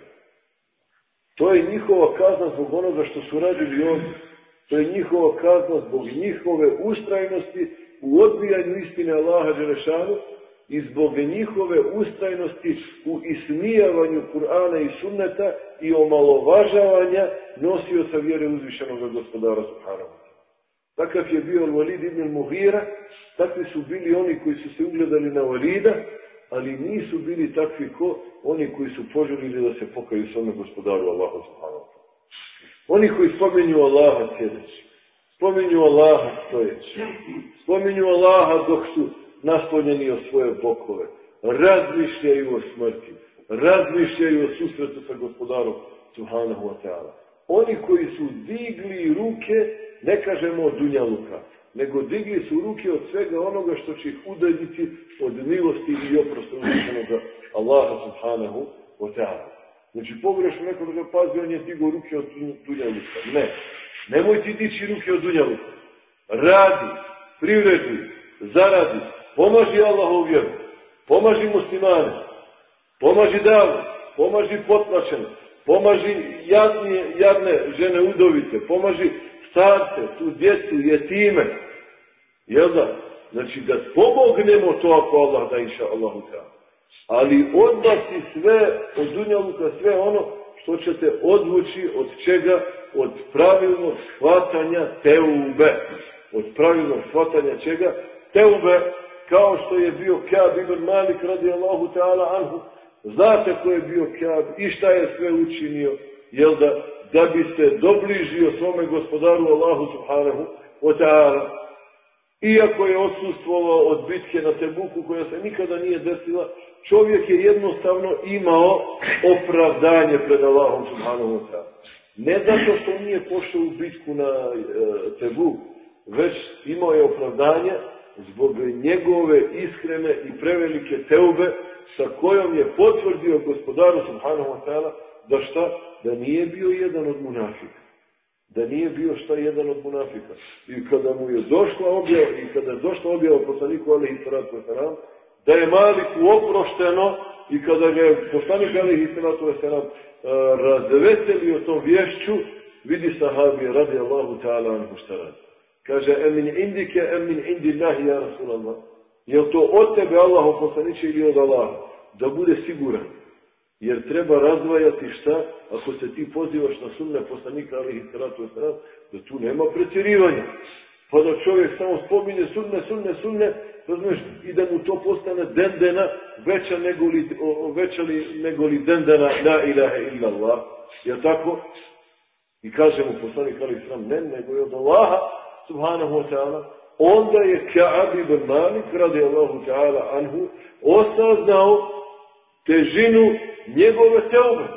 [SPEAKER 3] To je njihova kazna zbog onoga što su radili ovdje. To je njihova kazna zbog njihove ustrajnosti u odbijanju istine Allaha dželešanu i zbog njihove ustrajnosti u ismijavanju Kur'ana i sunneta i omalovažavanja nosioca vjere uzvišenog gospodara subhanahu. Takav je bio Walid ibn Mughira, takvi su bili oni koji su se ugledali na Walida, ali nisu bili takvi ko oni koji su poželili da se pokaju svome gospodaru Allahu subhanahu. Oni koji spominju Allaha sjedeći, spominju Allaha stojeći, spominju Allaha dok su naslonjeni o svoje bokove, razmišljaju o smrti, razmišljaju o susretu sa gospodarom subhanahu wa ta'ala. Oni koji su digli ruke, ne kažemo od dunjaluka, nego digli su ruke od svega onoga što će ih udaljiti od milosti i oprosta uzvišenog Allaha subhanahu wa ta'ala. Znači pogrešno neko da ga pazi, on je digao ruke od dunjaluka. Ne, nemoj ti dići ruke od dunjaluka. Radi, privredi, zaradi, pomaži Allahovu vjeru, pomaži muslimane, pomaži davu, pomaži potlačene, pomaži jadne, jadne žene udovice, pomaži starce, tu djecu, jetime. Jel da? Znači da pomognemo to ako Allah da inša Allahu ta'ala. Ali odbaci sve od dunjaluka, sve ono što ćete odvući od čega? Od pravilnog shvatanja teube. Od pravilnog shvatanja čega? Teube, kao što je bio Ka'b ibn Malik radijallahu ta'ala anhu. Znate ko je bio Ka'b i šta je sve učinio, jel da, da bi se dobližio svome gospodaru Allahu subhanahu wa ta'ala. Iako je odsustvovao od bitke na Tebuku koja se nikada nije desila, čovjek je jednostavno imao opravdanje pred Allahom subhanahu wa ta'ala. Ne zato što nije pošao u bitku na e, Tebuku, već imao je opravdanje zbog njegove iskrene i prevelike teube sa kojom je potvrdio gospodaru subhanahu wa ta'ala da šta? Da nije bio jedan od munafika. Da nije bio šta jedan od munafika. I kada mu je došla objava, i kada je došla objava poslaniku alejhi salatu vesselam, da je Maliku oprošteno i kada ga je poslanik alejhi salatu vesselam razveselio tom vješću, vidi sahabije radijallahu ta'ala anhu šta radi. Kaže, emin indike, emin indillahi ja Rasulallah. Je to od tebe Allahu poslaniče ili od Allaha? Da bude siguran. Jer treba razdvajati šta, ako se ti pozivaš na sunne poslanika, ali i salatu wasalam, da tu nema pretjerivanja. Pa da čovjek samo spominje sunne, sunne, sunne, razumiješ, i da mu to postane dendena veća nego li, o, veća li, nego li dendena la ilaha illa Allah. Jel tako? I kaže mu poslanik ali sram, ne, nego je od Allaha, subhanahu wa ta'ala. Onda je Ka'ab ibn Malik, radi Allahu ta'ala anhu, osaznao težinu njegove teube.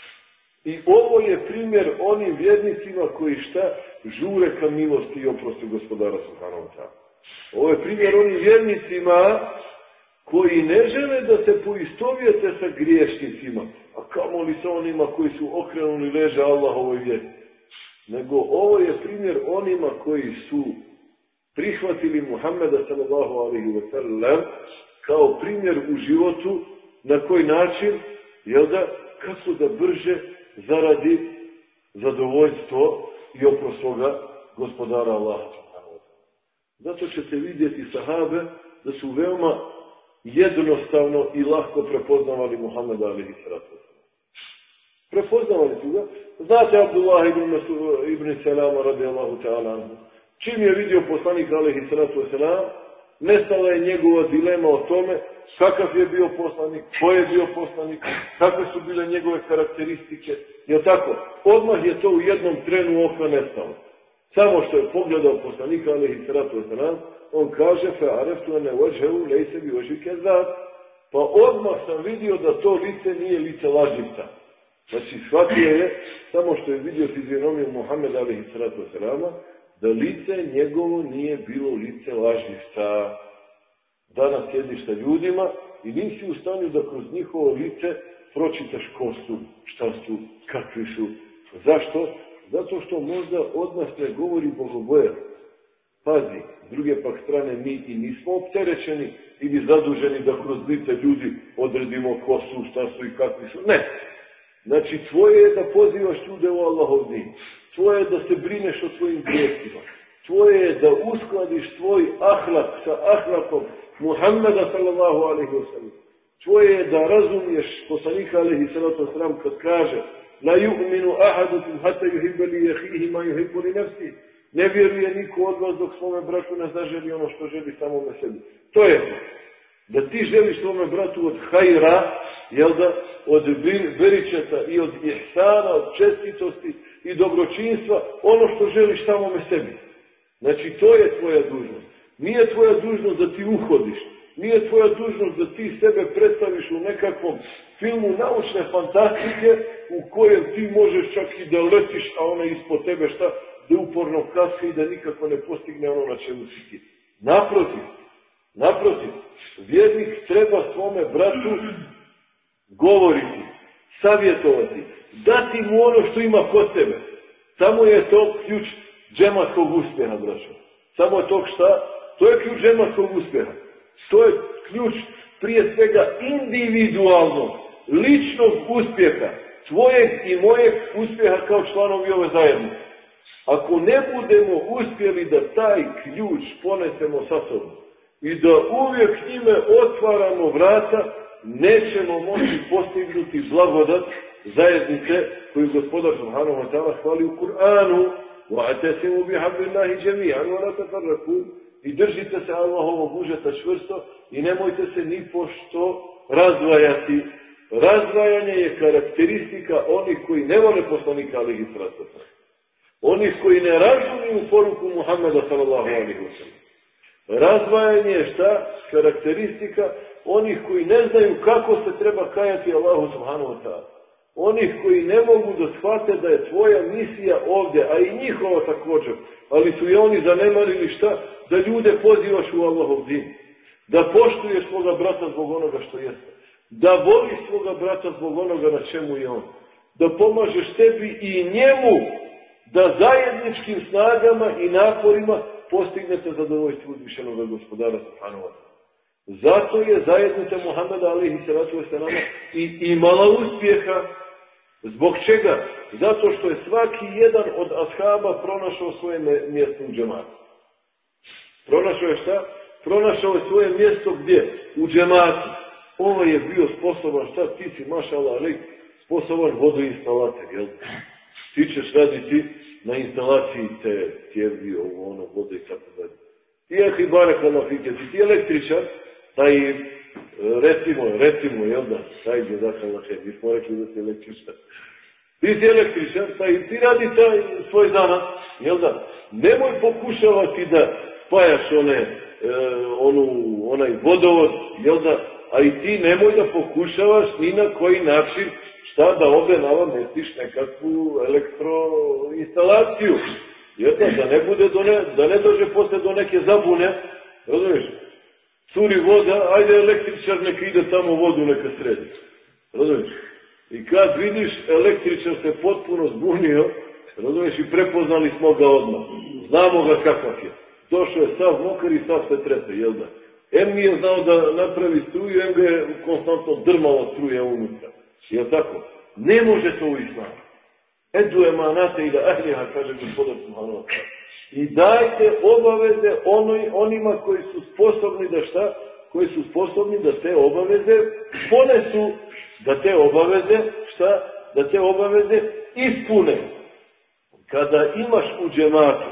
[SPEAKER 3] I ovo je primjer onim vjernicima koji šta žure ka milosti i oprosti gospodara subhanahu wa ta'ala. Ovo je primjer onim vjernicima koji ne žele da se poistovjete sa griješnicima, a kamoli sa onima koji su okrenuli leže Allahovoj vjeri. Nego ovo je primjer onima koji su prihvatili Muhammeda sallallahu alejhi ve sellem kao primjer u životu, na koji način, jel da, kako da brže zaradi zadovoljstvo i oprost svoga gospodara Allaha. Zato ćete vidjeti sahabe da su veoma jednostavno i lahko prepoznavali Muhammeda alejhi salatu vesselam. Prepoznavali su ga. Znate Abdullah ibn, ibn Salama radijallahu ta'ala anhu. Čim je vidio poslanik alejhi salatu vesselam, nestala je njegova dilema o tome kakav je bio poslanik, ko je bio poslanik, kakve su bile njegove karakteristike. Jel tako? Odmah je to u jednom trenu oka nestalo. Samo što je pogledao poslanika alejhi salatu vesselam, on kaže fa'araftu anna wajhahu laysa bi wajhi kadhab. Pa odmah sam vidio da to lice nije lice lažljivca. Znači shvatio je samo što je vidio fizionomiju Muhameda alejhi salatu vesselama, da lice njegovo nije bilo lice lažljivca. Danas sjediš sa ljudima i nisi u stanju da kroz njihovo lice pročitaš ko su, šta su, kakvi su. Zašto? Zato što možda od nas ne govori bogobojazno. Pazi, s druge pak strane mi i nismo opterećeni ili zaduženi da kroz lice ljudi odredimo ko su, šta su i kakvi su. Ne. Znači, tvoje je da pozivaš ljude u Allahov din. Tvoje je da se brineš o svojim grijesima. Tvoje je da uskladiš tvoj ahlak sa ahlakom Muhammeda sallallahu alejhi ve sellem. Tvoje je da razumiješ poslanika alejhi salatu vesselam kad kaže la yu'minu ahadukum hatta yuhibba li akhihi ma yuhibbu li nafsihi. Ne vjeruje niko od vas dok svome bratu ne zaželi ono što želi samome sebi. To je to. Da ti želiš svome bratu od hajra, jel da, od beričeta i od ihsana, od čestitosti i dobročinstva, ono što želiš samome sebi. Znači, to je tvoja dužnost. Nije tvoja dužnost da ti uhodiš. Nije tvoja dužnost da ti sebe predstaviš u nekakvom filmu naučne fantastike u kojem ti možeš čak i da letiš, a ona ispod tebe šta, da uporno kaska i da nikako ne postigne ono na čemu si ti. Naprotiv, naprotiv, vjernik treba svome bratu govoriti, savjetovati, dati mu ono što ima kod sebe. Samo je to ključ džematskog uspjeha, braćo. Samo je to šta? To je ključ džematskog uspjeha. To je ključ prije svega individualnog, ličnog uspjeha, tvojeg i mojeg uspjeha kao članovi ove zajednice. Ako ne budemo uspjeli da taj ključ ponesemo sa sobom i da uvijek njime otvaramo vrata, nećemo moći postignuti blagodat zajednice koju gospodar subhanahu wa ta'ala hvali u Kur'anu. وَاَتَسِمُوا بِحَبِّ اللَّهِ جَمِيعًا وَلَا تَفَرَّقُوا. I držite se Allahovog užeta čvrsto i nemojte se ni pošto razdvajati. Razdvajanje je karakteristika onih koji ne vole poslanika alejhi salatu vesselam. Onih koji ne razumiju poruku Muhammeda sallallahu alejhi ve sellem. Razdvajanje je šta? Karakteristika onih koji ne znaju kako se treba kajati Allahu subhanahu wa ta'ala. Onih koji ne mogu da shvate da je tvoja misija ovdje, a i njihova također, ali su i oni zanemarili šta? Da ljude pozivaš u Allahov din. Da poštuješ svoga brata zbog onoga što jeste. Da voliš svoga brata zbog onoga na čemu je on. Da pomažeš tebi i njemu da zajedničkim snagama i naporima postignete zadovoljstvo uzvišenog gospodara subhanahu wa ta'ala. Zato je zajednica Muhammeda alejhi salatu vesselama i imala uspjeha. Zbog čega? Zato što je svaki jedan od ashaba pronašao svoje mjesto u džematu. Pronašao je šta? Pronašao je svoje mjesto gdje? U džematu. Ovo je bio sposoban, šta ti si, mašala, ali sposoban vodoinstalater, jel? Ti ćeš raditi na instalaciji te tjevi, ovo, ono, vode i tako dalje. Ti ahi barek Allah fike, ti ti električar, taj, recimo, recimo, jel da, taj je dakle Allah, mi smo rekli da si električar. Ti si električar, taj, ti radi taj svoj zanat, jel da, nemoj pokušavati da spajaš one, e, onu, onaj vodovod, jel da, a i ti nemoj da pokušavaš ni na koji način šta da ovdje namestiš nekakvu elektroinstalaciju. Jel da, da ne bude, do ne, da ne dođe posle do neke zabune, razumiješ, curi voda, ajde električar neka ide tamo vodu neka sredi. Razumiješ? I kad vidiš, električar se potpuno zbunio, razumiješ, i prepoznali smo ga odmah. Znamo ga kakav je. Došao je sav mokar i sav se trese, jel da? Em nije znao da napravi struju, em ga je konstantno drmala struja unutra. Jel tako? Ne može to u islamu. Edu emanate i da ahliha, kaže gospodar subhanahu wa ta'ala. I dajte obaveze onoj, onima koji su sposobni da šta? Koji su sposobni da te obaveze ponesu, da te obaveze, šta? Da te obaveze ispune. Kada imaš u džematu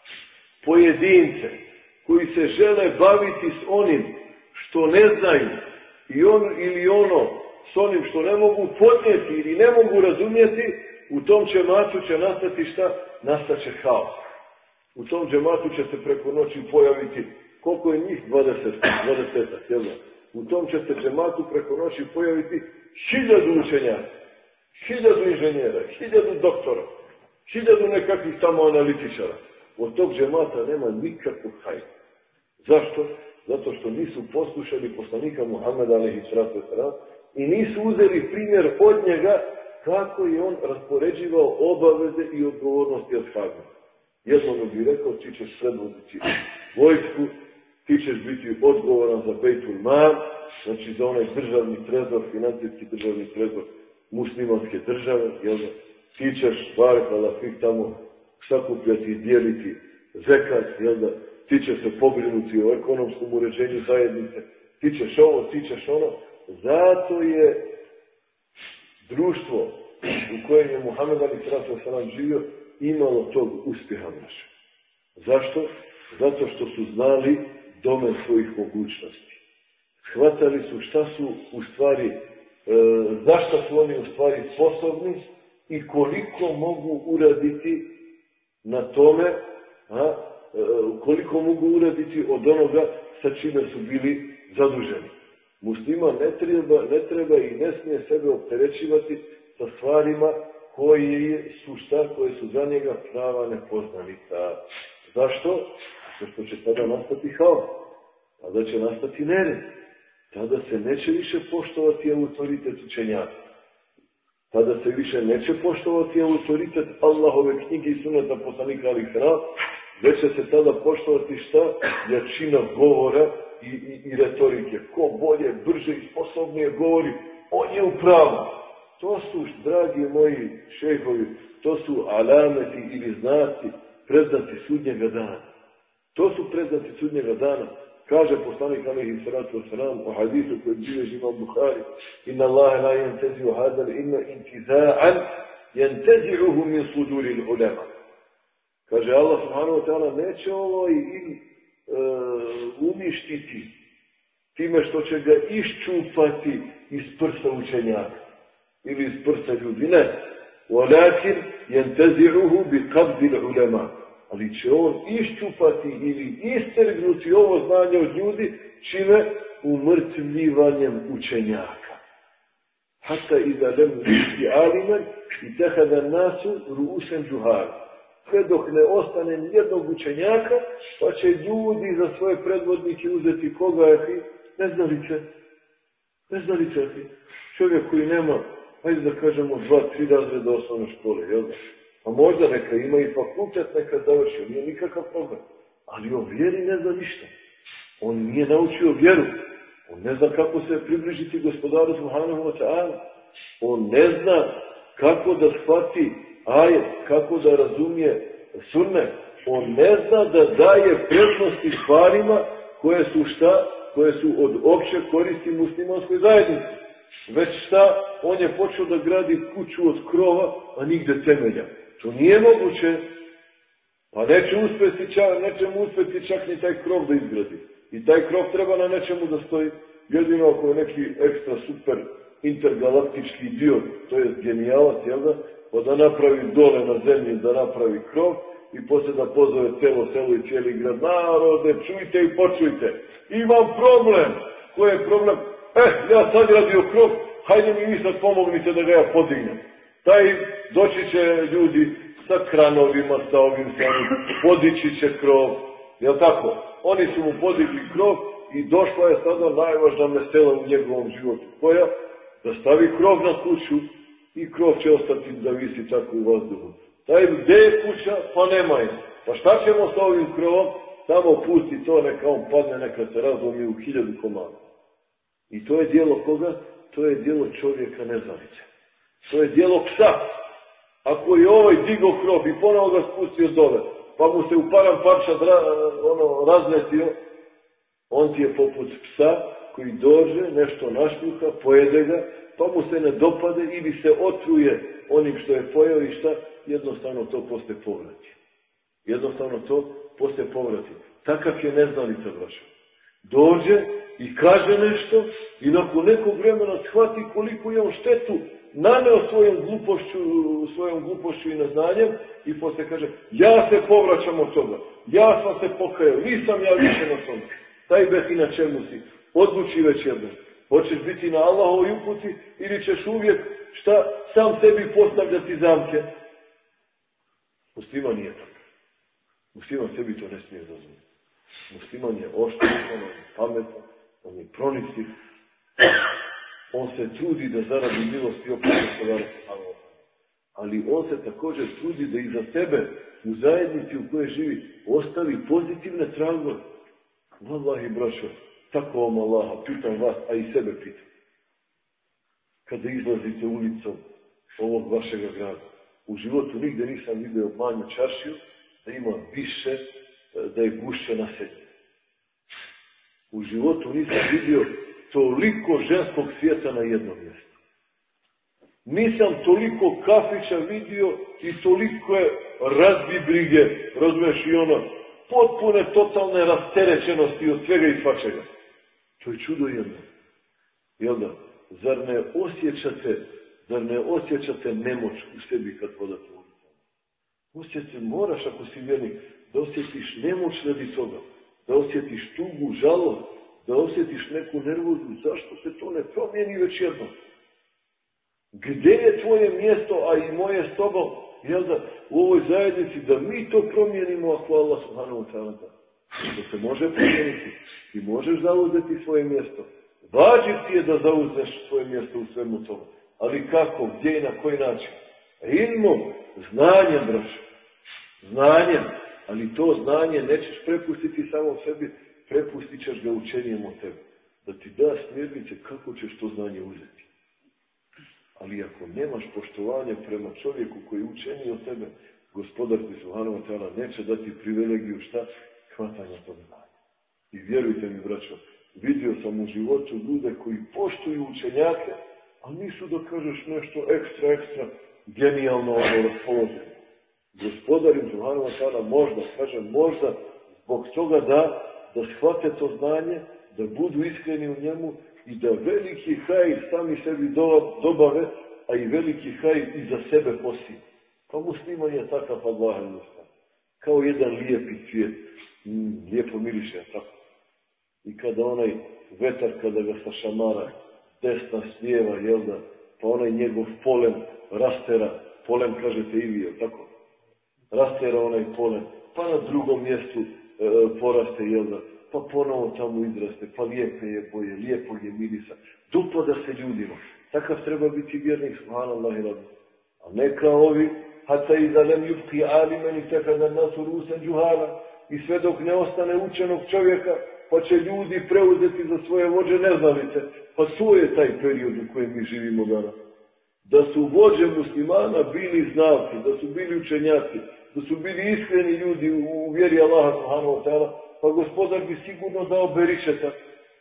[SPEAKER 3] pojedince koji se žele baviti s onim što ne znaju i on ili ono s onim što ne mogu podnijeti ili ne mogu razumjeti, u tom džematu će nastati šta? Nastaće haos. U tom džematu će se preko noći pojaviti, koliko je njih? dvadeset, dvadeset, jel da? U tom će se džematu preko noći pojaviti hiljadu učenjaka, hiljadu inženjera, hiljadu doktora, hiljadu nekakvih samo analitičara. Od tog džemata nema nikakvog hajda. Zašto? Zato što nisu poslušali poslanika Muhammeda alejhi selatu vesselam i nisu uzeli primjer od njega kako je on raspoređivao obaveze i odgovornosti ashabima. Jednom bi rekao, ti ćeš predvoditi vojsku, ti ćeš biti odgovoran za Bejtul Mal, znači za onaj državni trezor, financijski državni trezor muslimanske države, jel da? Ti ćeš, barek alafik, tamo sakupljati i dijeliti zekat, jel da? Ti ćeš se pobrinuti o ekonomskom uređenju zajednice, ti ćeš ovo, ti ćeš ono. Zato je društvo u kojem je Muhammed alejhi selatu vesselam živio imalo tog uspjeha naše. Zašto? Zato što su znali domen svojih mogućnosti. Shvatali su šta su u stvari, e, zašto su oni u stvari sposobni i koliko mogu uraditi na tome, a, e, koliko mogu uraditi od onoga sa čime su bili zaduženi. Musliman ne treba, ne treba i ne smije sebe opterećivati sa stvarima koje su šta, koje su za njega prava nepoznanica. Zašto? Zato što će tada nastati haos, tada će nastati nered, tada se neće više poštovati autoritet učenjaka, tada se više neće poštovati autoritet Allahove knjige i suneta poslanika alejhi selam, već će se tada poštovati šta? Jačina govora i, i, i retorike. Ko bolje, brže i sposobnije govori, on je u pravu. To su, dragi moji šejhovi, to su alameti ili znaci, predznaci sudnjega dana. To su predznaci sudnjega dana. Kaže poslanik alejhi selatu vesselam u hadisu koji bilježi imam Buhari: Inna Allaha la yantazi'u hadha al-ilma intiza'an yantazi'uhu min suduri al-ulama. Kaže Allah subhanahu wa ta'ala neće ovaj ilm e, uništiti time što će ga iščupati iz prsa učenjaka ili iz prsa ljudi. Ne. Walakin yantazi'uhu bi qabdi al-ulama. Ali će on iščupati ili istrgnuti ovo znanje od ljudi čime? Umrtvljivanjem učenjaka. Hatta iza lem yusti aliman itahada nasu ru'usan juhala. Sve dok ne ostane nijednog učenjaka, pa će ljudi za svoje predvodnike uzeti koga je neznalice. Neznalice je čovjek koji nema, hajde da kažemo, dva, tri razreda osnovne škole, jel da? A možda neka ima i fakultet, neka završi, nije nikakav problem. Ali o vjeri ne zna ništa. On nije naučio vjeru. On ne zna kako se približiti gospodaru subhanahu wa ta'ala. On ne zna kako da shvati ajet, kako da razumije sunnet. On ne zna da daje prednosti stvarima koje su šta? koje su od opće koristi muslimanskoj zajednici. Već šta, on je počeo da gradi kuću od krova, a nigde temelja. To nije moguće. Pa neće uspjeti čak, nećemo uspjeti čak ni taj krov da izgradi. I taj krov treba na nečemu da stoji. Jedino ako je neki ekstra super intergalaktički dio, to je genijalac, jel da? Pa da napravi dole na zemlji, da napravi krov i poslije da pozove celo selo i cijeli grad. Narode, čujte i počujte. Imam problem. Koji je problem? Eh, ja sad radio krov, hajde mi vi sad pomognite da ga ja podignem. Taj doći će ljudi sa kranovima, sa ovim samim, podići će krov. Jel tako? Oni su mu podigli krov i došla je sada najvažna mesela u njegovom životu. Koja? Da stavi krov na kuću i krov će ostati da visi tako u vazduhu. Taj gdje je kuća? Pa nema je. Pa šta ćemo sa ovim krovom? Samo pusti to, neka on padne, neka se razlomi u hiljadu komada. I to je djelo koga? To je djelo čovjeka neznalice. To je djelo psa. Ako je ovaj digo krov i ponovo ga spustio dole, pa mu se u param parča ono, razletio, on ti je poput psa koji dođe, nešto našljuka, pojede ga, pa mu se ne dopade ili se otruje onim što je pojeo i šta, jednostavno to poslije povrati. Jednostavno to poslije povrati. Takav je neznalica, braćo. Dođe i kaže nešto i nakon nekog vremena shvati koliko je on štetu naneo svojom glupošću, svojom glupošću i neznanjem i poslije kaže, ja se povraćam od toga, ja sam se pokajao, nisam ja više na tom. Taj beh i na čemu si? Odluči već jednom. Hoćeš biti na Allahovoj uputi ili ćeš uvijek šta sam sebi postavljati zamke? Musliman nije tako. Musliman sebi to ne smije razumjeti. Musliman je oštar, on je pametan, on je pronicljiv. On se trudi da zaradi milost i opet gospodara. Ali on se također trudi da iza sebe u zajednici u kojoj živi ostavi pozitivne tragove. Wallahi, braćo, tako vam Allaha, pitam vas, a i sebe pitam. Kada izlazite ulicom ovog vašega grada, u životu nigde nisam vidio manju čaršiju, da ima više, da je gušće naselje. U životu nisam vidio toliko ženskog svijeta na jednom mjestu. Nisam toliko kafića vidio i toliko je razbi brige, razumeš, i ono, potpune totalne rasterećenosti od svega i svačega. To je čudo jedno. Jel da? Zar ne osjećate, zar ne osjećate nemoć u sebi kad hodate u ulicama? Osjećate, moraš ako si vjernik, da osjetiš nemoć radi toga, da osjetiš tugu, žalost, da osjetiš neku nervozu, zašto se to ne promijeni već jednom? Gdje je tvoje mjesto, a i moje s tobom, jel da, u ovoj zajednici, da mi to promijenimo ako Allah subhanahu wa ta'ala da. To se može promijeniti. Ti možeš zauzeti svoje mjesto. Vađiv ti je da zauzeš svoje mjesto u svemu tomu. Ali kako, gdje i na koji način? Ilmom, znanjem, braćo. Znanjem. Ali to znanje nećeš prepustiti samo sebi, prepustit ćeš ga učenijem od tebe. Da ti da smjernice kako ćeš to znanje uzeti. Ali ako nemaš poštovanja prema čovjeku koji je učeniji od tebe, gospodar ti subhanahu wa ta'ala neće dati privilegiju šta? Hvatanja toga znanja. I vjerujte mi, braćo, vidio sam u životu ljude koji poštuju učenjake, a nisu da kažeš nešto ekstra, ekstra genijalno raspoloženo. Gospodar im subhanahu wa ta'ala možda, kažem možda, zbog toga da, da shvate to znanje, da budu iskreni u njemu i da veliki hajr sami sebi dobave, a i veliki hajr i za sebe posije. Pa musliman je takav Allah il kao jedan lijepi cvijet, mm, lijepo miriše, tako. I kada onaj vetar, kada ga sa šamara, desna smijeva, jel da, pa onaj njegov polen rastera, polen kažete i vi, jel tako? Rastera onaj polen, pa na drugom mjestu e, poraste, jel da, pa ponovo tamo izraste, pa lijepe je boje, lijepog je mirisa, dopada se ljudima. Takav treba biti vjernik, subhanallah i rabbi. A ne kao ovi, hatta iza lem yubqi alimen i tekada nasu rusen džuhala, i sve dok ne ostane učenog čovjeka, pa će ljudi preuzeti za svoje vođe neznalice. Pa to je taj period u kojem mi živimo danas. Da su vođe muslimana bili znalci, da su bili učenjaci, da su bili iskreni ljudi u vjeri Allaha subhanahu wa ta'ala, pa gospodar bi sigurno dao beričeta.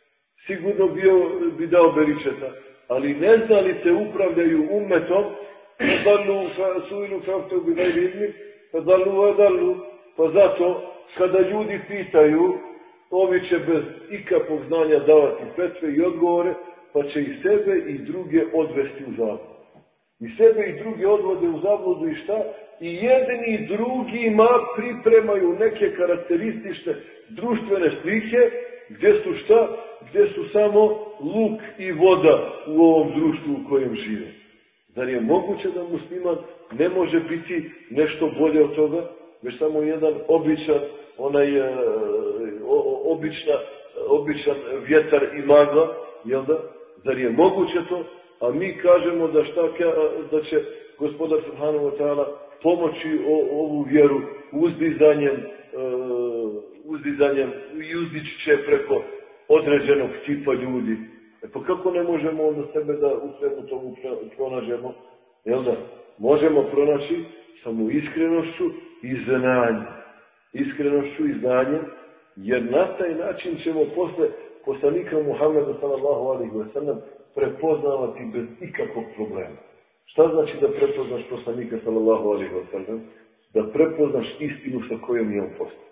[SPEAKER 3] sigurno bio, bi dao beričeta. Ali neznalice upravljaju ummetom, fadalu suilu faftu bi gajri ilmi, fadalu vadalu, pa zato kada ljudi pitaju, ovi će bez ikakvog znanja davati fetve i odgovore, pa će i sebe i druge odvesti u zabludu. I sebe i druge odvode u zabludu i šta? I jedni i drugima pripremaju neke karakteristične društvene slike, gdje su šta? Gdje su samo luk i voda u ovom društvu u kojem žive. Zar je moguće da musliman ne može biti nešto bolje od toga, već samo jedan običan, onaj e, obična, običan vjetar i magla, jel da? Zar je moguće to? A mi kažemo da šta, da će Gospodar subhanahu wa ta'ala pomoći o, ovu vjeru uzdizanjem, uh, uzdizanjem i uzdići će preko određenog tipa ljudi. E pa kako ne možemo onda sebe da u svemu tomu pronađemo? Jel da? Možemo pronaći samo iskrenošću i znanjem. Iskrenošću i znanjem, jer na taj način ćemo posle poslanika Muhammeda sallallahu alejhi ve sellem prepoznavati bez ikakvog problema. Šta znači da prepoznaš poslanika sallallahu alejhi ve sellem? Da prepoznaš istinu sa kojom je on postao.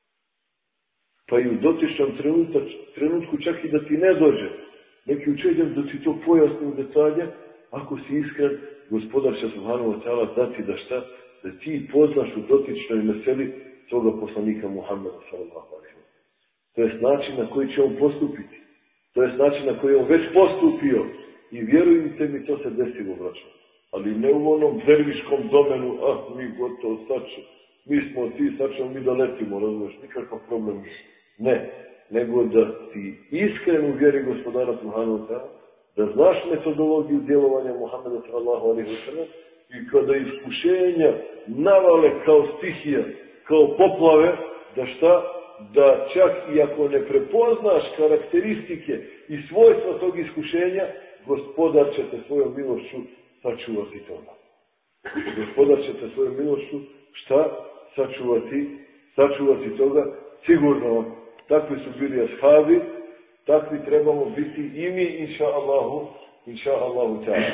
[SPEAKER 3] Pa i u dotičnom trenutku čak i da ti ne dođe neki učenjak da ti to pojasni u detalje, ako si iskren, Gospodar će subhanahu wa ta'ala dati da šta? Da ti poznaš u dotičnoj meseli svoga poslanika Muhammeda sallallahu alejhi ve sellem. To je način na koji će on postupiti. To je način na koji je on već postupio. I vjerujte mi, to se desilo, braćo. Ali ne u onom derviškom domenu, ah, mi gotovo, sad će, mi smo ti, sad ćemo mi da letimo, razumiješ, nikakav problem nije. Ne, nego da ti iskreno vjeri Gospodara subhanahu wa ta'ala, da znaš metodologiju djelovanja Muhammeda sallallahu alejhi ve sellem i kada iskušenja navale kao stihija, kao poplave, da šta? Da čak i ako ne prepoznaš karakteristike i svojstva tog iskušenja, Gospodar će te svojom milošću sačuvati toga. Gospodar će te svojom milošću šta? Sačuvati, sačuvati toga. Sigurno, takvi su bili ashabi, takvi trebamo biti i mi, inša Allahu, inša Allahu ta'ala.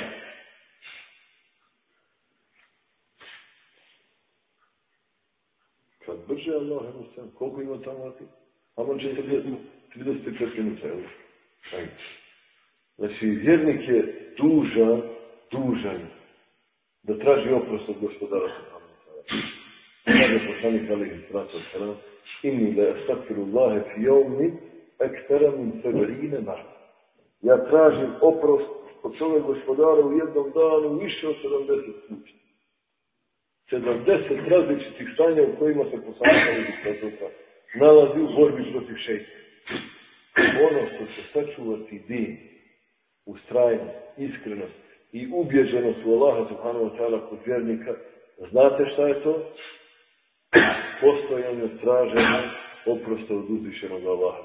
[SPEAKER 3] Kad brže Allah, koliko ima tamo vati? Aman četrdeset pet minuta, jel? Znači, vjernik je dužan, dužan da traži oprost od Gospodara subhanahu wa ta'ala. Kaže poslanik alejhi salatu vesselam: "Inni la astaghfirullaha fi yawmi akthara min sab'ina marra." Ja tražim oprost od svoga Gospodara u jednom danu više od sedamdeset puta. sedamdeset različitih stanja u kojima se poslanik alejhi salatu vesselam nalazi u borbi protiv šejtana. Ono što će sačuvati din, ustrajnost, iskrenost i ubjeđenost u Allaha subhanahu wa ta'ala kod vjernika, znate šta je to? Postojanje traženja oprosta od uzvišenog Allaha.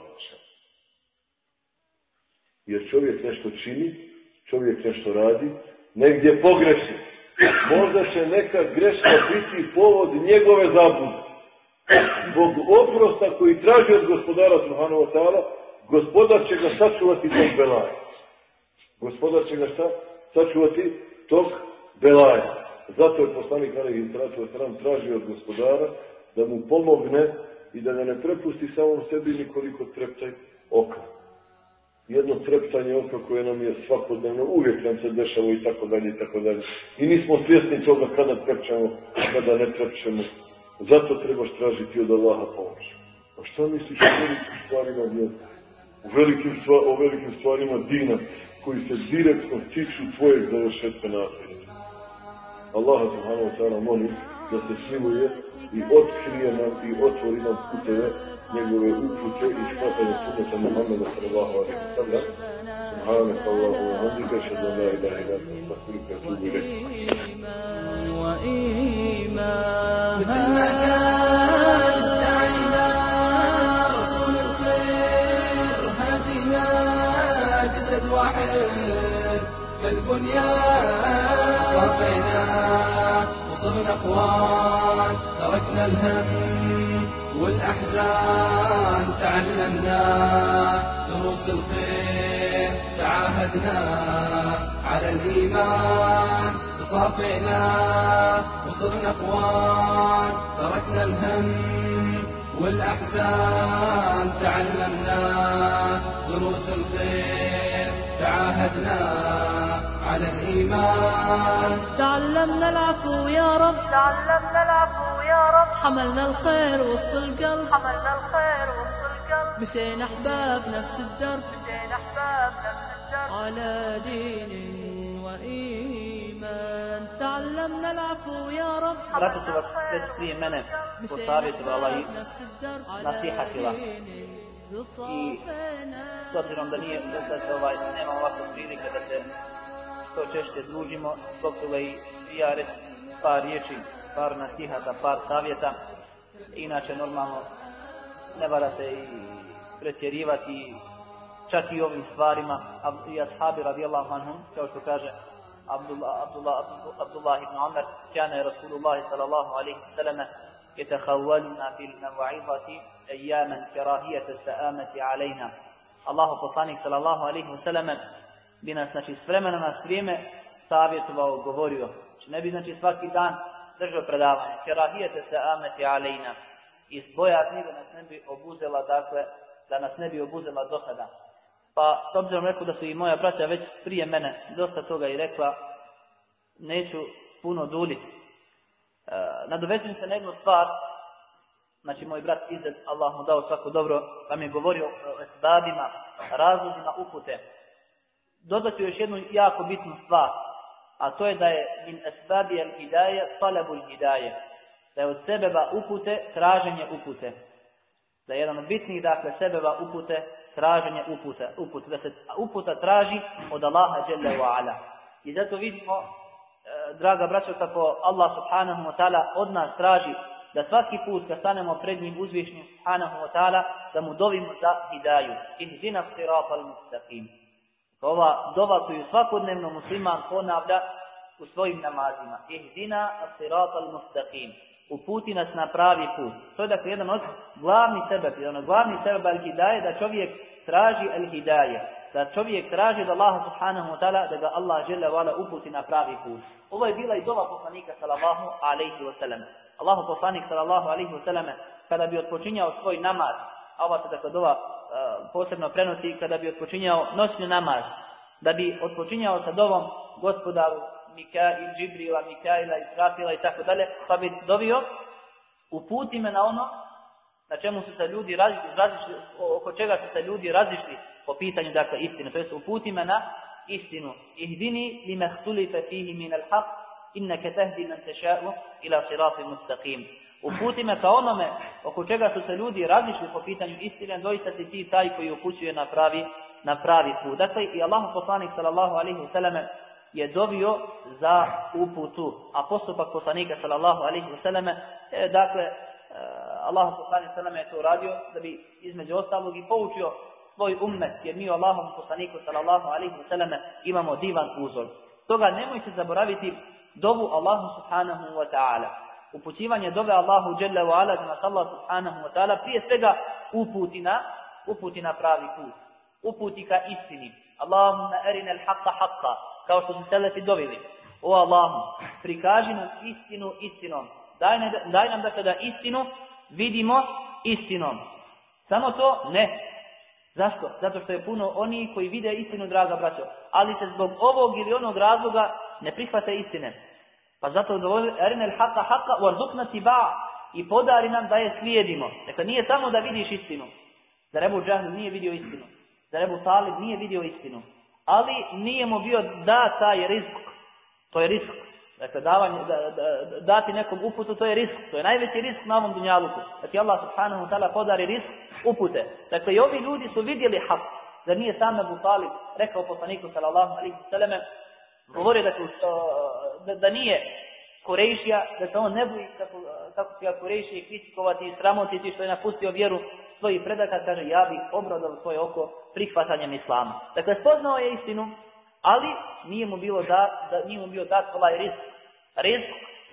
[SPEAKER 3] Jer čovjek nešto čini, čovjek nešto radi, negdje pogreši. Možda će neka greška biti povod njegove zablude. Zbog oprosta koji traži od Gospodara subhanahu wa ta'ala, Gospodar će ga sačuvati tog belaja. Gospodar će ga šta? Sačuvati tog belaja. Zato je poslanik alejhi salatu vesselam tražio od Gospodara da mu pomogne i da ga ne prepusti samom sebi nikoliko treptaj oka. Jedno treptanje oka koje nam je svakodnevno, uvijek nam se dešava i tako dalje i tako dalje. I nismo svjesni toga kada trepćemo, kada ne trepćemo. Zato trebaš tražiti od Allaha pomoć. A šta misliš o velikim stvarima vjera? U velikim stvar, o velikim stvarima dina koji se direktno tiču tvojeg završetka nasljeđa. Allah subhanahu wa ta'ala molim da se smiluje i otkrije nam i otvori nam puteve njegove upute i shvatanje sunneta Muhammeda sallallahu alejhi ve sellem. Subhanaka Allahu wa hamdika, ashhadu an la ilaha illa anta, astaghfiruka wa atubu ilayk.
[SPEAKER 2] فالبنيان رقينا وصرنا اخوان تركنا الهم والأحزان تعلمنا دروس الخير تعاهدنا على الإيمان تصافينا وصرنا اخوان تركنا الهم والأحزان تعلمنا دروس الخير تعاهدنا على الإيمان
[SPEAKER 4] تعلمنا العفو يا رب تعلمنا العفو يا رب حملنا الخير وسط القلب حملنا الخير وسط القلب مشينا أحباب نفس الدرب مشينا أحباب نفس الدرب على دين وإيمان تعلمنا العفو يا رب
[SPEAKER 5] Braćo su vas već prije mene posavjetovala i nasihatila. I s obzirom da nije da se ovaj, nema ovako prilike da se što češće družimo, zbog toga i ja reći par riječi, par nasihata, par savjeta. Inače normalno ne varate i pretjerivati čak i ovim stvarima. I ashabi radijallahu anhum, kao što kaže Abdullah, Abdullah, Abdullah ibn Umar, kane Rasulullah sallallahu alaihi sallam يتخولنا في الموعظة أياما كراهية السآمة علينا. Allahu poslanik sallallahu alaihi wa sallam bi nas znači s vremena na vrijeme savjetovao, govorio. Znači ne bi znači svaki dan držao predavanje. Kerahijete sa'ameti alejna. Iz bojazni da nas ne bi obuzela, dakle, da nas ne bi obuzela dosada. Pa s obzirom rekao da su i moja braća već prije mene dosta toga i rekla, neću puno duljiti. E, nadovezujem se na jednu stvar, znači moj brat Izet, Allah mu dao svako dobro, pa mi je govorio o esbabima, razlozima upute. Dodat ću još jednu jako bitnu stvar, a to je da je min esbabi al hidaje talabul hidaje, da je od sebeba upute traženje upute. Da je jedan od bitnih, dakle, sebeba upute traženje upute, upute, da se uputa traži od Allaha dželle ve ala. I zato vidimo, draga braćo, kako Allah subhanahu wa ta'ala od nas traži da svaki put kad stanemo pred njim uzvišnim subhanahu wa ta'ala, da mu dovimo za hidaju. Ihdina siratal mustaqim. Ova dova koju svakodnevno musliman ponavlja u svojim namazima. Ihdina siratal mustaqim. Uputi nas na pravi put. To je dakle jedan od glavnih sebeb, jedan od glavnih sebeba al-hidaje, da čovjek traži al-hidaje. Da čovjek traži od Allaha subhanahu wa ta'ala da ga Allah dželle ve ala uputi na pravi put. Ovo je bila i dova poslanika sallallahu alejhi ve sellem. Allahu poslanik sallallahu alejhi ve sellem kada bi otpočinjao svoj namaz, a ova se dakle dova uh, posebno prenosi kada bi otpočinjao noćni namaz, da bi otpočinjao sa dovom gospodaru Mikail, Džibrila, Mikaila, Israfila i tako dalje, pa bi dovio, uputi me na ono na čemu su se ljudi različili, različili, oko čega su se ljudi različili po pitanju, dakle, istine. To jest, uputi me na istinu. Ihdini li mehtulife fihi min al-haq, inneke tehdi man teša'u ila sirati mustaqim. Uputi me ka onome oko čega su se ljudi različili po pitanju istine, doista si ti taj koji upućuje na pravi, na pravi put. Dakle, i Allahu poslanik sallallahu alaihi wa sallam je dovio za uputu, a postupak poslanika sallallahu alaihi wa sallam je, dakle, Allahu poslanik sallallahu je to uradio da bi između ostalog i poučio svoj ummet, jer mi u Allahom poslaniku sallallahu alaihi wa sallam imamo divan uzor. Toga nemojte zaboraviti dovu Allahu subhanahu wa ta'ala. Upućivanje dove Allahu dželle ve ala, da nas Allah subhanahu wa ta'ala prije svega uputi na, uputi na pravi put. Uputi ka istini. Allahumma arina al-haqqa haqqa, kao što su selefi dovili. O Allahu, prikaži nam istinu istinom. Daj, ne, daj nam dakle da istinu vidimo istinom. Samo to? Ne. Zašto? Zato što je puno oni koji vide istinu, draga braćo, ali se zbog ovog ili onog razloga ne prihvate istine. Pa zato dovolj arinal haqqa haqqa warzuqna tiba'a, i podari nam da je slijedimo. Dakle, nije samo da vidiš istinu. Zar Ebu Džahl nije vidio istinu? Zar Ebu Talib nije vidio istinu? Ali nije mu bio da taj rizik. To je rizik. Dakle, davanje, da, da, dati nekom uputu, to je rizik. To je najveći rizik na ovom dunjaluku. Dakle, Allah subhanahu wa ta'ala podari rizik upute. Dakle, i ovi ljudi su vidjeli hak. Zar nije sam Ebu Talib rekao poslaniku sallallahu alaihi wa sallam, govori da, da, da nije Kurejšija, da se on ne boji kako, kako će ga Kurejšije kritikovati i sramotiti što je napustio vjeru svojih predaka, kaže, ja bih obradao svoje oko prihvatanjem islama. Dakle, spoznao je istinu, ali nije mu bilo da, da nije mu bio dat ovaj rizik. Rizik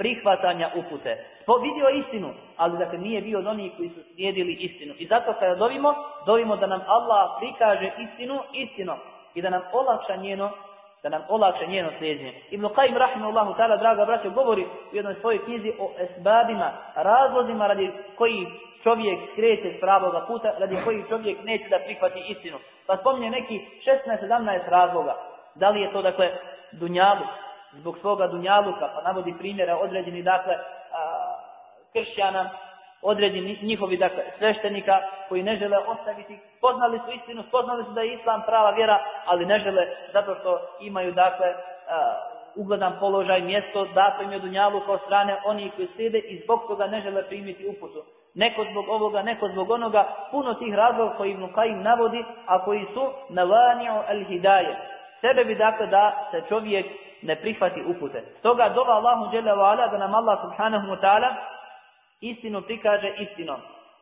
[SPEAKER 5] prihvatanja upute. Po vidio istinu, ali dakle nije bio od onih koji su slijedili istinu. I zato kada dovimo, dovimo da nam Allah prikaže istinu istinom i da nam olakša njeno, da nam olakša njeno slijedjenje. Ibn Qayyim rahimahullahu ta'ala, draga braćo, govori u jednoj svojoj knjizi o esbabima, razlozima radi koji čovjek skreće s pravoga puta, radi koji čovjek neće da prihvati istinu. Pa spominje neki šesnaest sedamnaest razloga. Da li je to, dakle, dunjaluk, zbog svoga dunjaluka, pa navodi primjere određeni, dakle, a, kršćana, određeni njihovi, dakle, sveštenika koji ne žele ostaviti, spoznali su istinu, spoznali su da je islam prava vjera, ali ne žele zato što imaju, dakle, a, ugledan položaj, mjesto, dato im je dunjaluka od strane onih koji slijede i zbog toga ne žele primiti uputu. Neko zbog ovoga, neko zbog onoga, puno tih razloga koji Ibn Qayyim navodi, a koji su mawani'u al-hidaje. Sebe bi, dakle, da se čovjek ne prihvati upute. Stoga dova Allahu dželle ve ala da nam Allah subhanahu wa ta'ala istinu prikaže istinom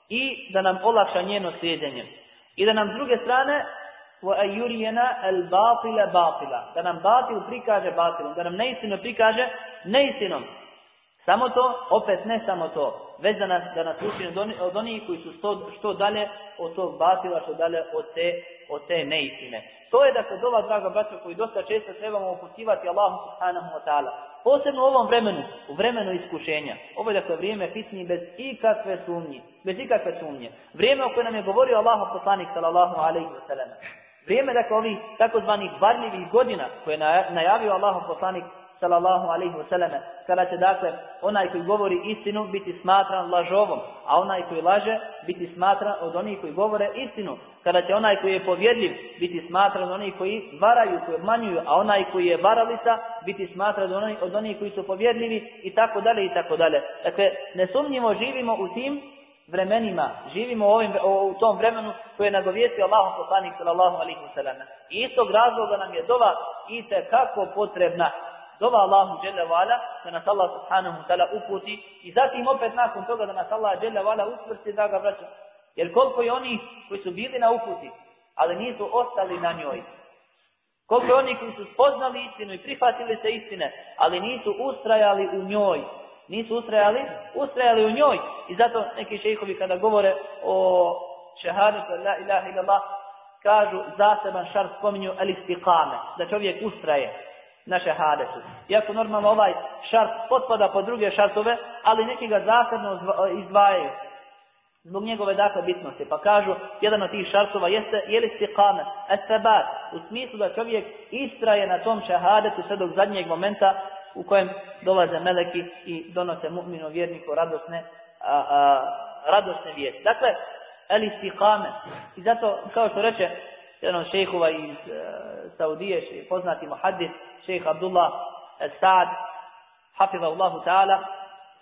[SPEAKER 5] i da nam olakša njeno slijeđenje. I da nam s druge strane wa ayuriyana al-batila batila, da nam batil prikaže batilom, da nam neistinu prikaže neistinom. Samo to, opet ne samo to, već da nas, da nas učini od onih koji su što, što dalje od tog batila, što dalje od te, od te neistine. To je, dakle, dova, draga braćo, koji dosta često trebamo upućivati Allahu subhanahu wa ta'ala. Posebno u ovom vremenu, u vremenu iskušenja. Ovo je, dakle, vrijeme fitni bez ikakve sumnje. Bez ikakve sumnje. Vrijeme o kojem nam je govorio Allahu poslanik sallallahu alejhi ve sellem. Vrijeme, dakle, ovih takozvanih varljivih godina koje je najavio Allahu poslanik sallallahu alejhi ve sellem, kada će, dakle, onaj koji govori istinu biti smatran lažovom, a onaj koji laže biti smatran od onih koji govore istinu. Kada će onaj koji je povjerljiv biti smatran od onih koji varaju, koji obmanjuju, a onaj koji je varalica biti smatran od onih, od onih koji su povjerljivi i tako dalje i tako dalje. Dakle, nesumnjivo živimo u tim vremenima, živimo u, ovim, u tom vremenu koje je nagovijestio Allahu poslanik sallallahu alejhi ve sellem. I istog razloga nam je dova itekako potrebna. Dova Allahu dželle ve ala da nas Allah subhanahu wa ta'ala uputi i zatim opet nakon toga da nas Allah dželle ve ala učvrsti, draga braćo. Jer koliko je oni koji su bili na uputi, ali nisu ostali na njoj. Koliko je oni koji su spoznali istinu i prihvatili se istine, ali nisu ustrajali u njoj. Nisu ustrajali, ustrajali u njoj. I zato neki šejhovi kada govore o šehadetu la ilaha illallah, kažu zaseban šart, spominju al-istiqame, da čovjek ustraje na šehadetu. Iako normalno ovaj šart potpada pod druge šartove, ali neki ga zasebno izdvajaju zbog njegove, dakle, bitnosti. Pa kažu, jedan od tih šartova jeste jel istiqame, as-sabat, u smislu da čovjek istraje na tom šehadetu sve do zadnjeg momenta u kojem dolaze meleki i donose mu'minu vjerniku radosne, a, a, radosne vijesti. Dakle, el istiqame. I zato, kao što reče jedan od šejhova iz uh, Saudije, še, poznati muhaddis, šejh Abdullah Sa'ad, hafizahullahu ta'ala, uh,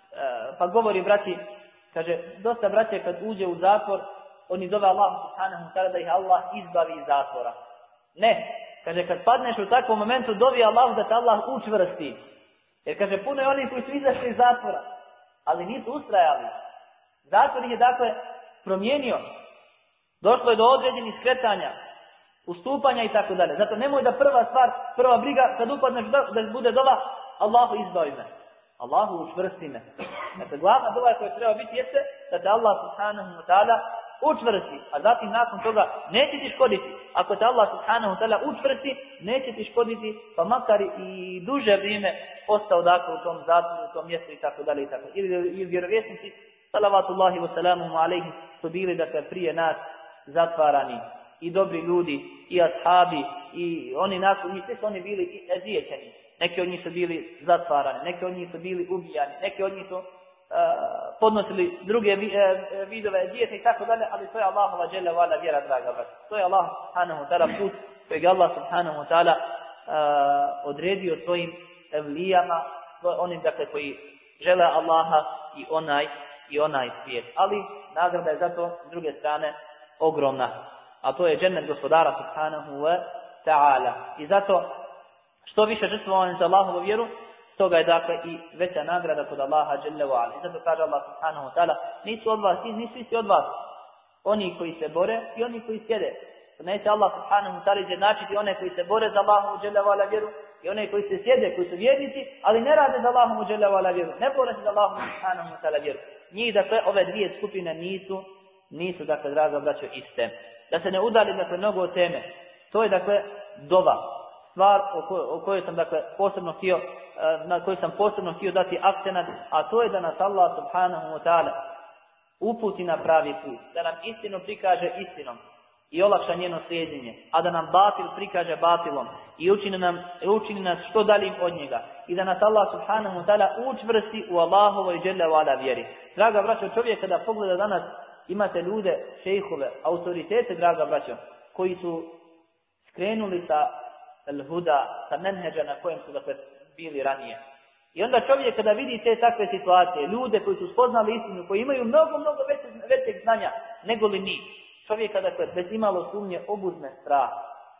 [SPEAKER 5] pa govori, braći, kaže, dosta braće kad uđe u zatvor, oni zove Allah subhanahu wa ta'ala da ih Allah izbavi iz zatvora. Ne, kaže, kad padneš u takvom momentu, dovi Allah da te Allah učvrsti. Jer, kaže, puno je onih koji su izašli iz zatvora, ali nisu ustrajali. Zatvor ih je, dakle, promijenio. Došlo je do određenih skretanja, ustupanja i tako dalje. Zato nemoj da prva stvar, prva briga, kad upadneš da, da bude dova, Allahu izbavi me. Allahu učvrsti me. Dakle, glavna dova koja treba biti jeste da te Allah subhanahu wa ta'ala učvrsti, a zatim nakon toga neće ti škoditi. Ako te Allah subhanahu wa ta'ala učvrsti, neće ti škoditi, pa makar i duže vrijeme ostao, dakle, u tom zatvoru, u tom mjestu i tako dalje i tako. Ili vjerovjesnici, salavatullahi wa salamuhu alaihi, su bili, dakle, prije nas zatvarani. I dobri ljudi, i ashabi, i oni nakon njih, svi su oni bili ezijećeni. Neki od njih su bili zatvarani, neki od njih su bili ubijani, neki od njih su uh, podnosili druge uh, vidove ezijete i tako dalje, ali to je Allahova dželle ve ala vjera, draga braća. To je Allah subhanahu wa ta'ala put kojeg Allah subhanahu wa ta'ala uh, odredio svojim evlijama, onim, dakle, koji žele Allaha i onaj i onaj svijet. Ali nagrada je zato s druge strane ogromna. A to je džennet gospodara subhanahu wa ta'ala. I zato što više žrtvovanje za Allahovu vjeru, stoga je, dakle, i veća nagrada kod Allaha dželle ve ala. I zato kaže Allah subhanahu wa ta'ala, nisu od vas, nisu isti od vas oni koji se bore i oni koji sjede. Neće Allah subhanahu wa ta'ala izjednačiti one koji se bore za Allahovu dželle ve ala vjeru i one koji se sjede, koji su vjernici, ali ne rade za Allahom dželle ve ala vjeru, ne bore se za Allahom subhanahu wa ta'ala vjeru. Njih, dakle, ove dvije skupine nisu, nisu, dakle, draga braćo, iste. Da se ne udali, dakle, mnogo od teme. To je, dakle, dova. Stvar o kojoj, o kojoj sam, dakle, posebno htio, na kojoj sam posebno htio dati akcenat, a to je da nas Allah subhanahu wa ta'ala uputi na pravi put, da nam istinu prikaže istinom i olakša njeno slijedjenje, a da nam batil prikaže batilom i učini, nam, učini nas što daljim od njega i da nas Allah subhanahu wa ta'ala učvrsti u Allahovoj dželle ve ala vjeri. Draga braćo, čovjek kada pogleda danas, imate ljude, šejhove, autoritete, draga braćo, koji su skrenuli sa al-huda, sa menheđa na kojem su, dakle, bili ranije. I onda čovjek kada vidi te takve situacije, ljude koji su spoznali istinu, koji imaju mnogo, mnogo većeg znanja nego li mi, čovjek kada, dakle, bez imalo sumnje obuzme strah.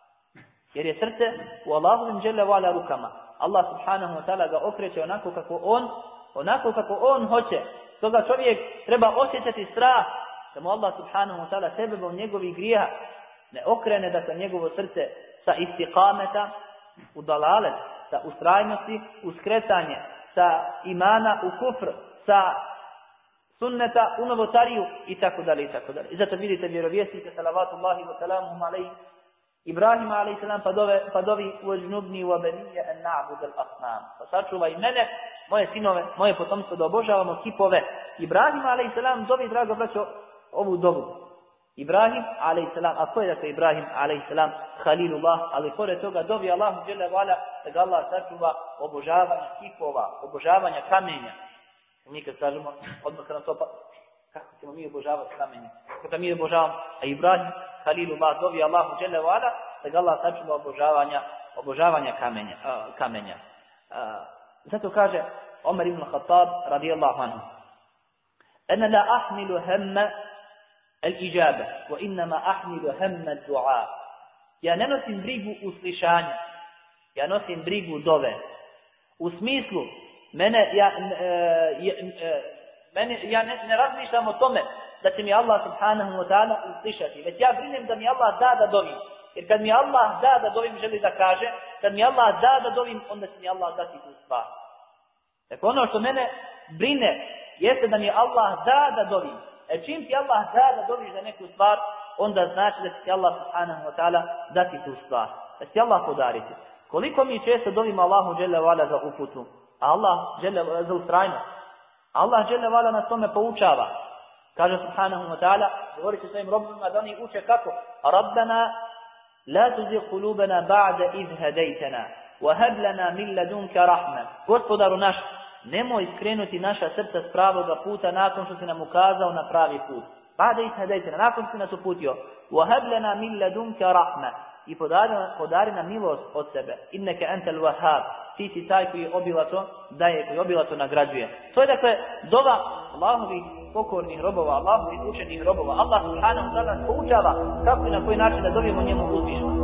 [SPEAKER 5] Jer je srce u Allahovim dželle ve ala rukama. Allah subhanahu wa ta'ala ga okreće onako kako on, onako kako on hoće. Stoga čovjek treba osjećati strah da mu Allah subhanahu wa ta'ala sebebom njegovih grijeha ne okrene, dakle, njegovo srce sa istiqameta u dalalet, sa ustrajnosti u skretanje, sa imana u kufr, sa sunneta u novotariju i tako dalje i tako dalje. I zato vidite vjerovjesnike salavatullahi wa salamuhum alejhi, Ibrahima alejhi salam pa dove pa dovi uđnubni wa benije an na'bud al-asnam. Pa sačuvaj mene, moje sinove, moje potomstvo da obožavamo kipove. Ibrahima alejhi salam dovi, drago braćo, ovu dovu. Ibrahim alejhi salam, a ko je dakle Ibrahim alejhi salam? Halilullah, ali pored toga dovi Allahu dželle ve ala da ga Allah sačuva obožavanja kipova, obožavanja kamenja. Mi kad kažemo, odmah na to, pa kako ćemo mi obožavati kamenje? Kako da mi obožavamo? A Ibrahim, Halilullah, dovi Allahu dželle ve ala da ga Allah sačuva obožavanja, obožavanja kamenja. Uh, kamenja. Uh, zato kaže Omer ibn Khattab radijallahu anhu: "Ana la ahmilu hamma al-ijaba, wa innama ahmilu hamma ad-du'a." Ja ne nosim brigu uslišanja, ja nosim brigu dove. U smislu, mene, ja, e, e, mene, ja ne, ne razmišljam o tome da će mi Allah subhanahu wa ta'ala uslišati, već ja brinem da mi Allah da da dovim. Jer kad mi Allah da da dovim, želi da kaže, kad mi Allah da da dovim, onda će mi Allah dati tu stvar. Dakle, ono što mene brine, jeste da mi Allah da da dovim. E čim ti Allah da da doviš za neku stvar, onda znači da će ti Allah subhanahu wa ta'ala dati tu stvar. Da će ti Allah podariti. Koliko mi često dovimo Allahu dželle ve ala za uputu, a Allah dželle za ustrajnost. Allah dželle ve ala nas tome poučava. Kaže subhanahu wa ta'ala, govorit će svojim robovima da oni uče kako? Rabbana la tuzigh qulubana ba'da idh hadaytana wa hab lana min ladunka rahma. Gospodaru naš, nemoj skrenuti naša srca s pravoga puta nakon što si nam ukazao na pravi put. Ba'da idh hadaytana, nakon što si nas uputio. Wa hab lana min ladunka rahma. I podari, podari nam milost od sebe. Inneke antal wahhab. Ti si taj koji obilato daje, koji obilato nagrađuje. To je dakle dova Allahovih pokornih robova, Allahovih učenih robova. Allah subhanahu wa ta'ala poučava kako i na koji način da dobijemo njemu uzvišenost.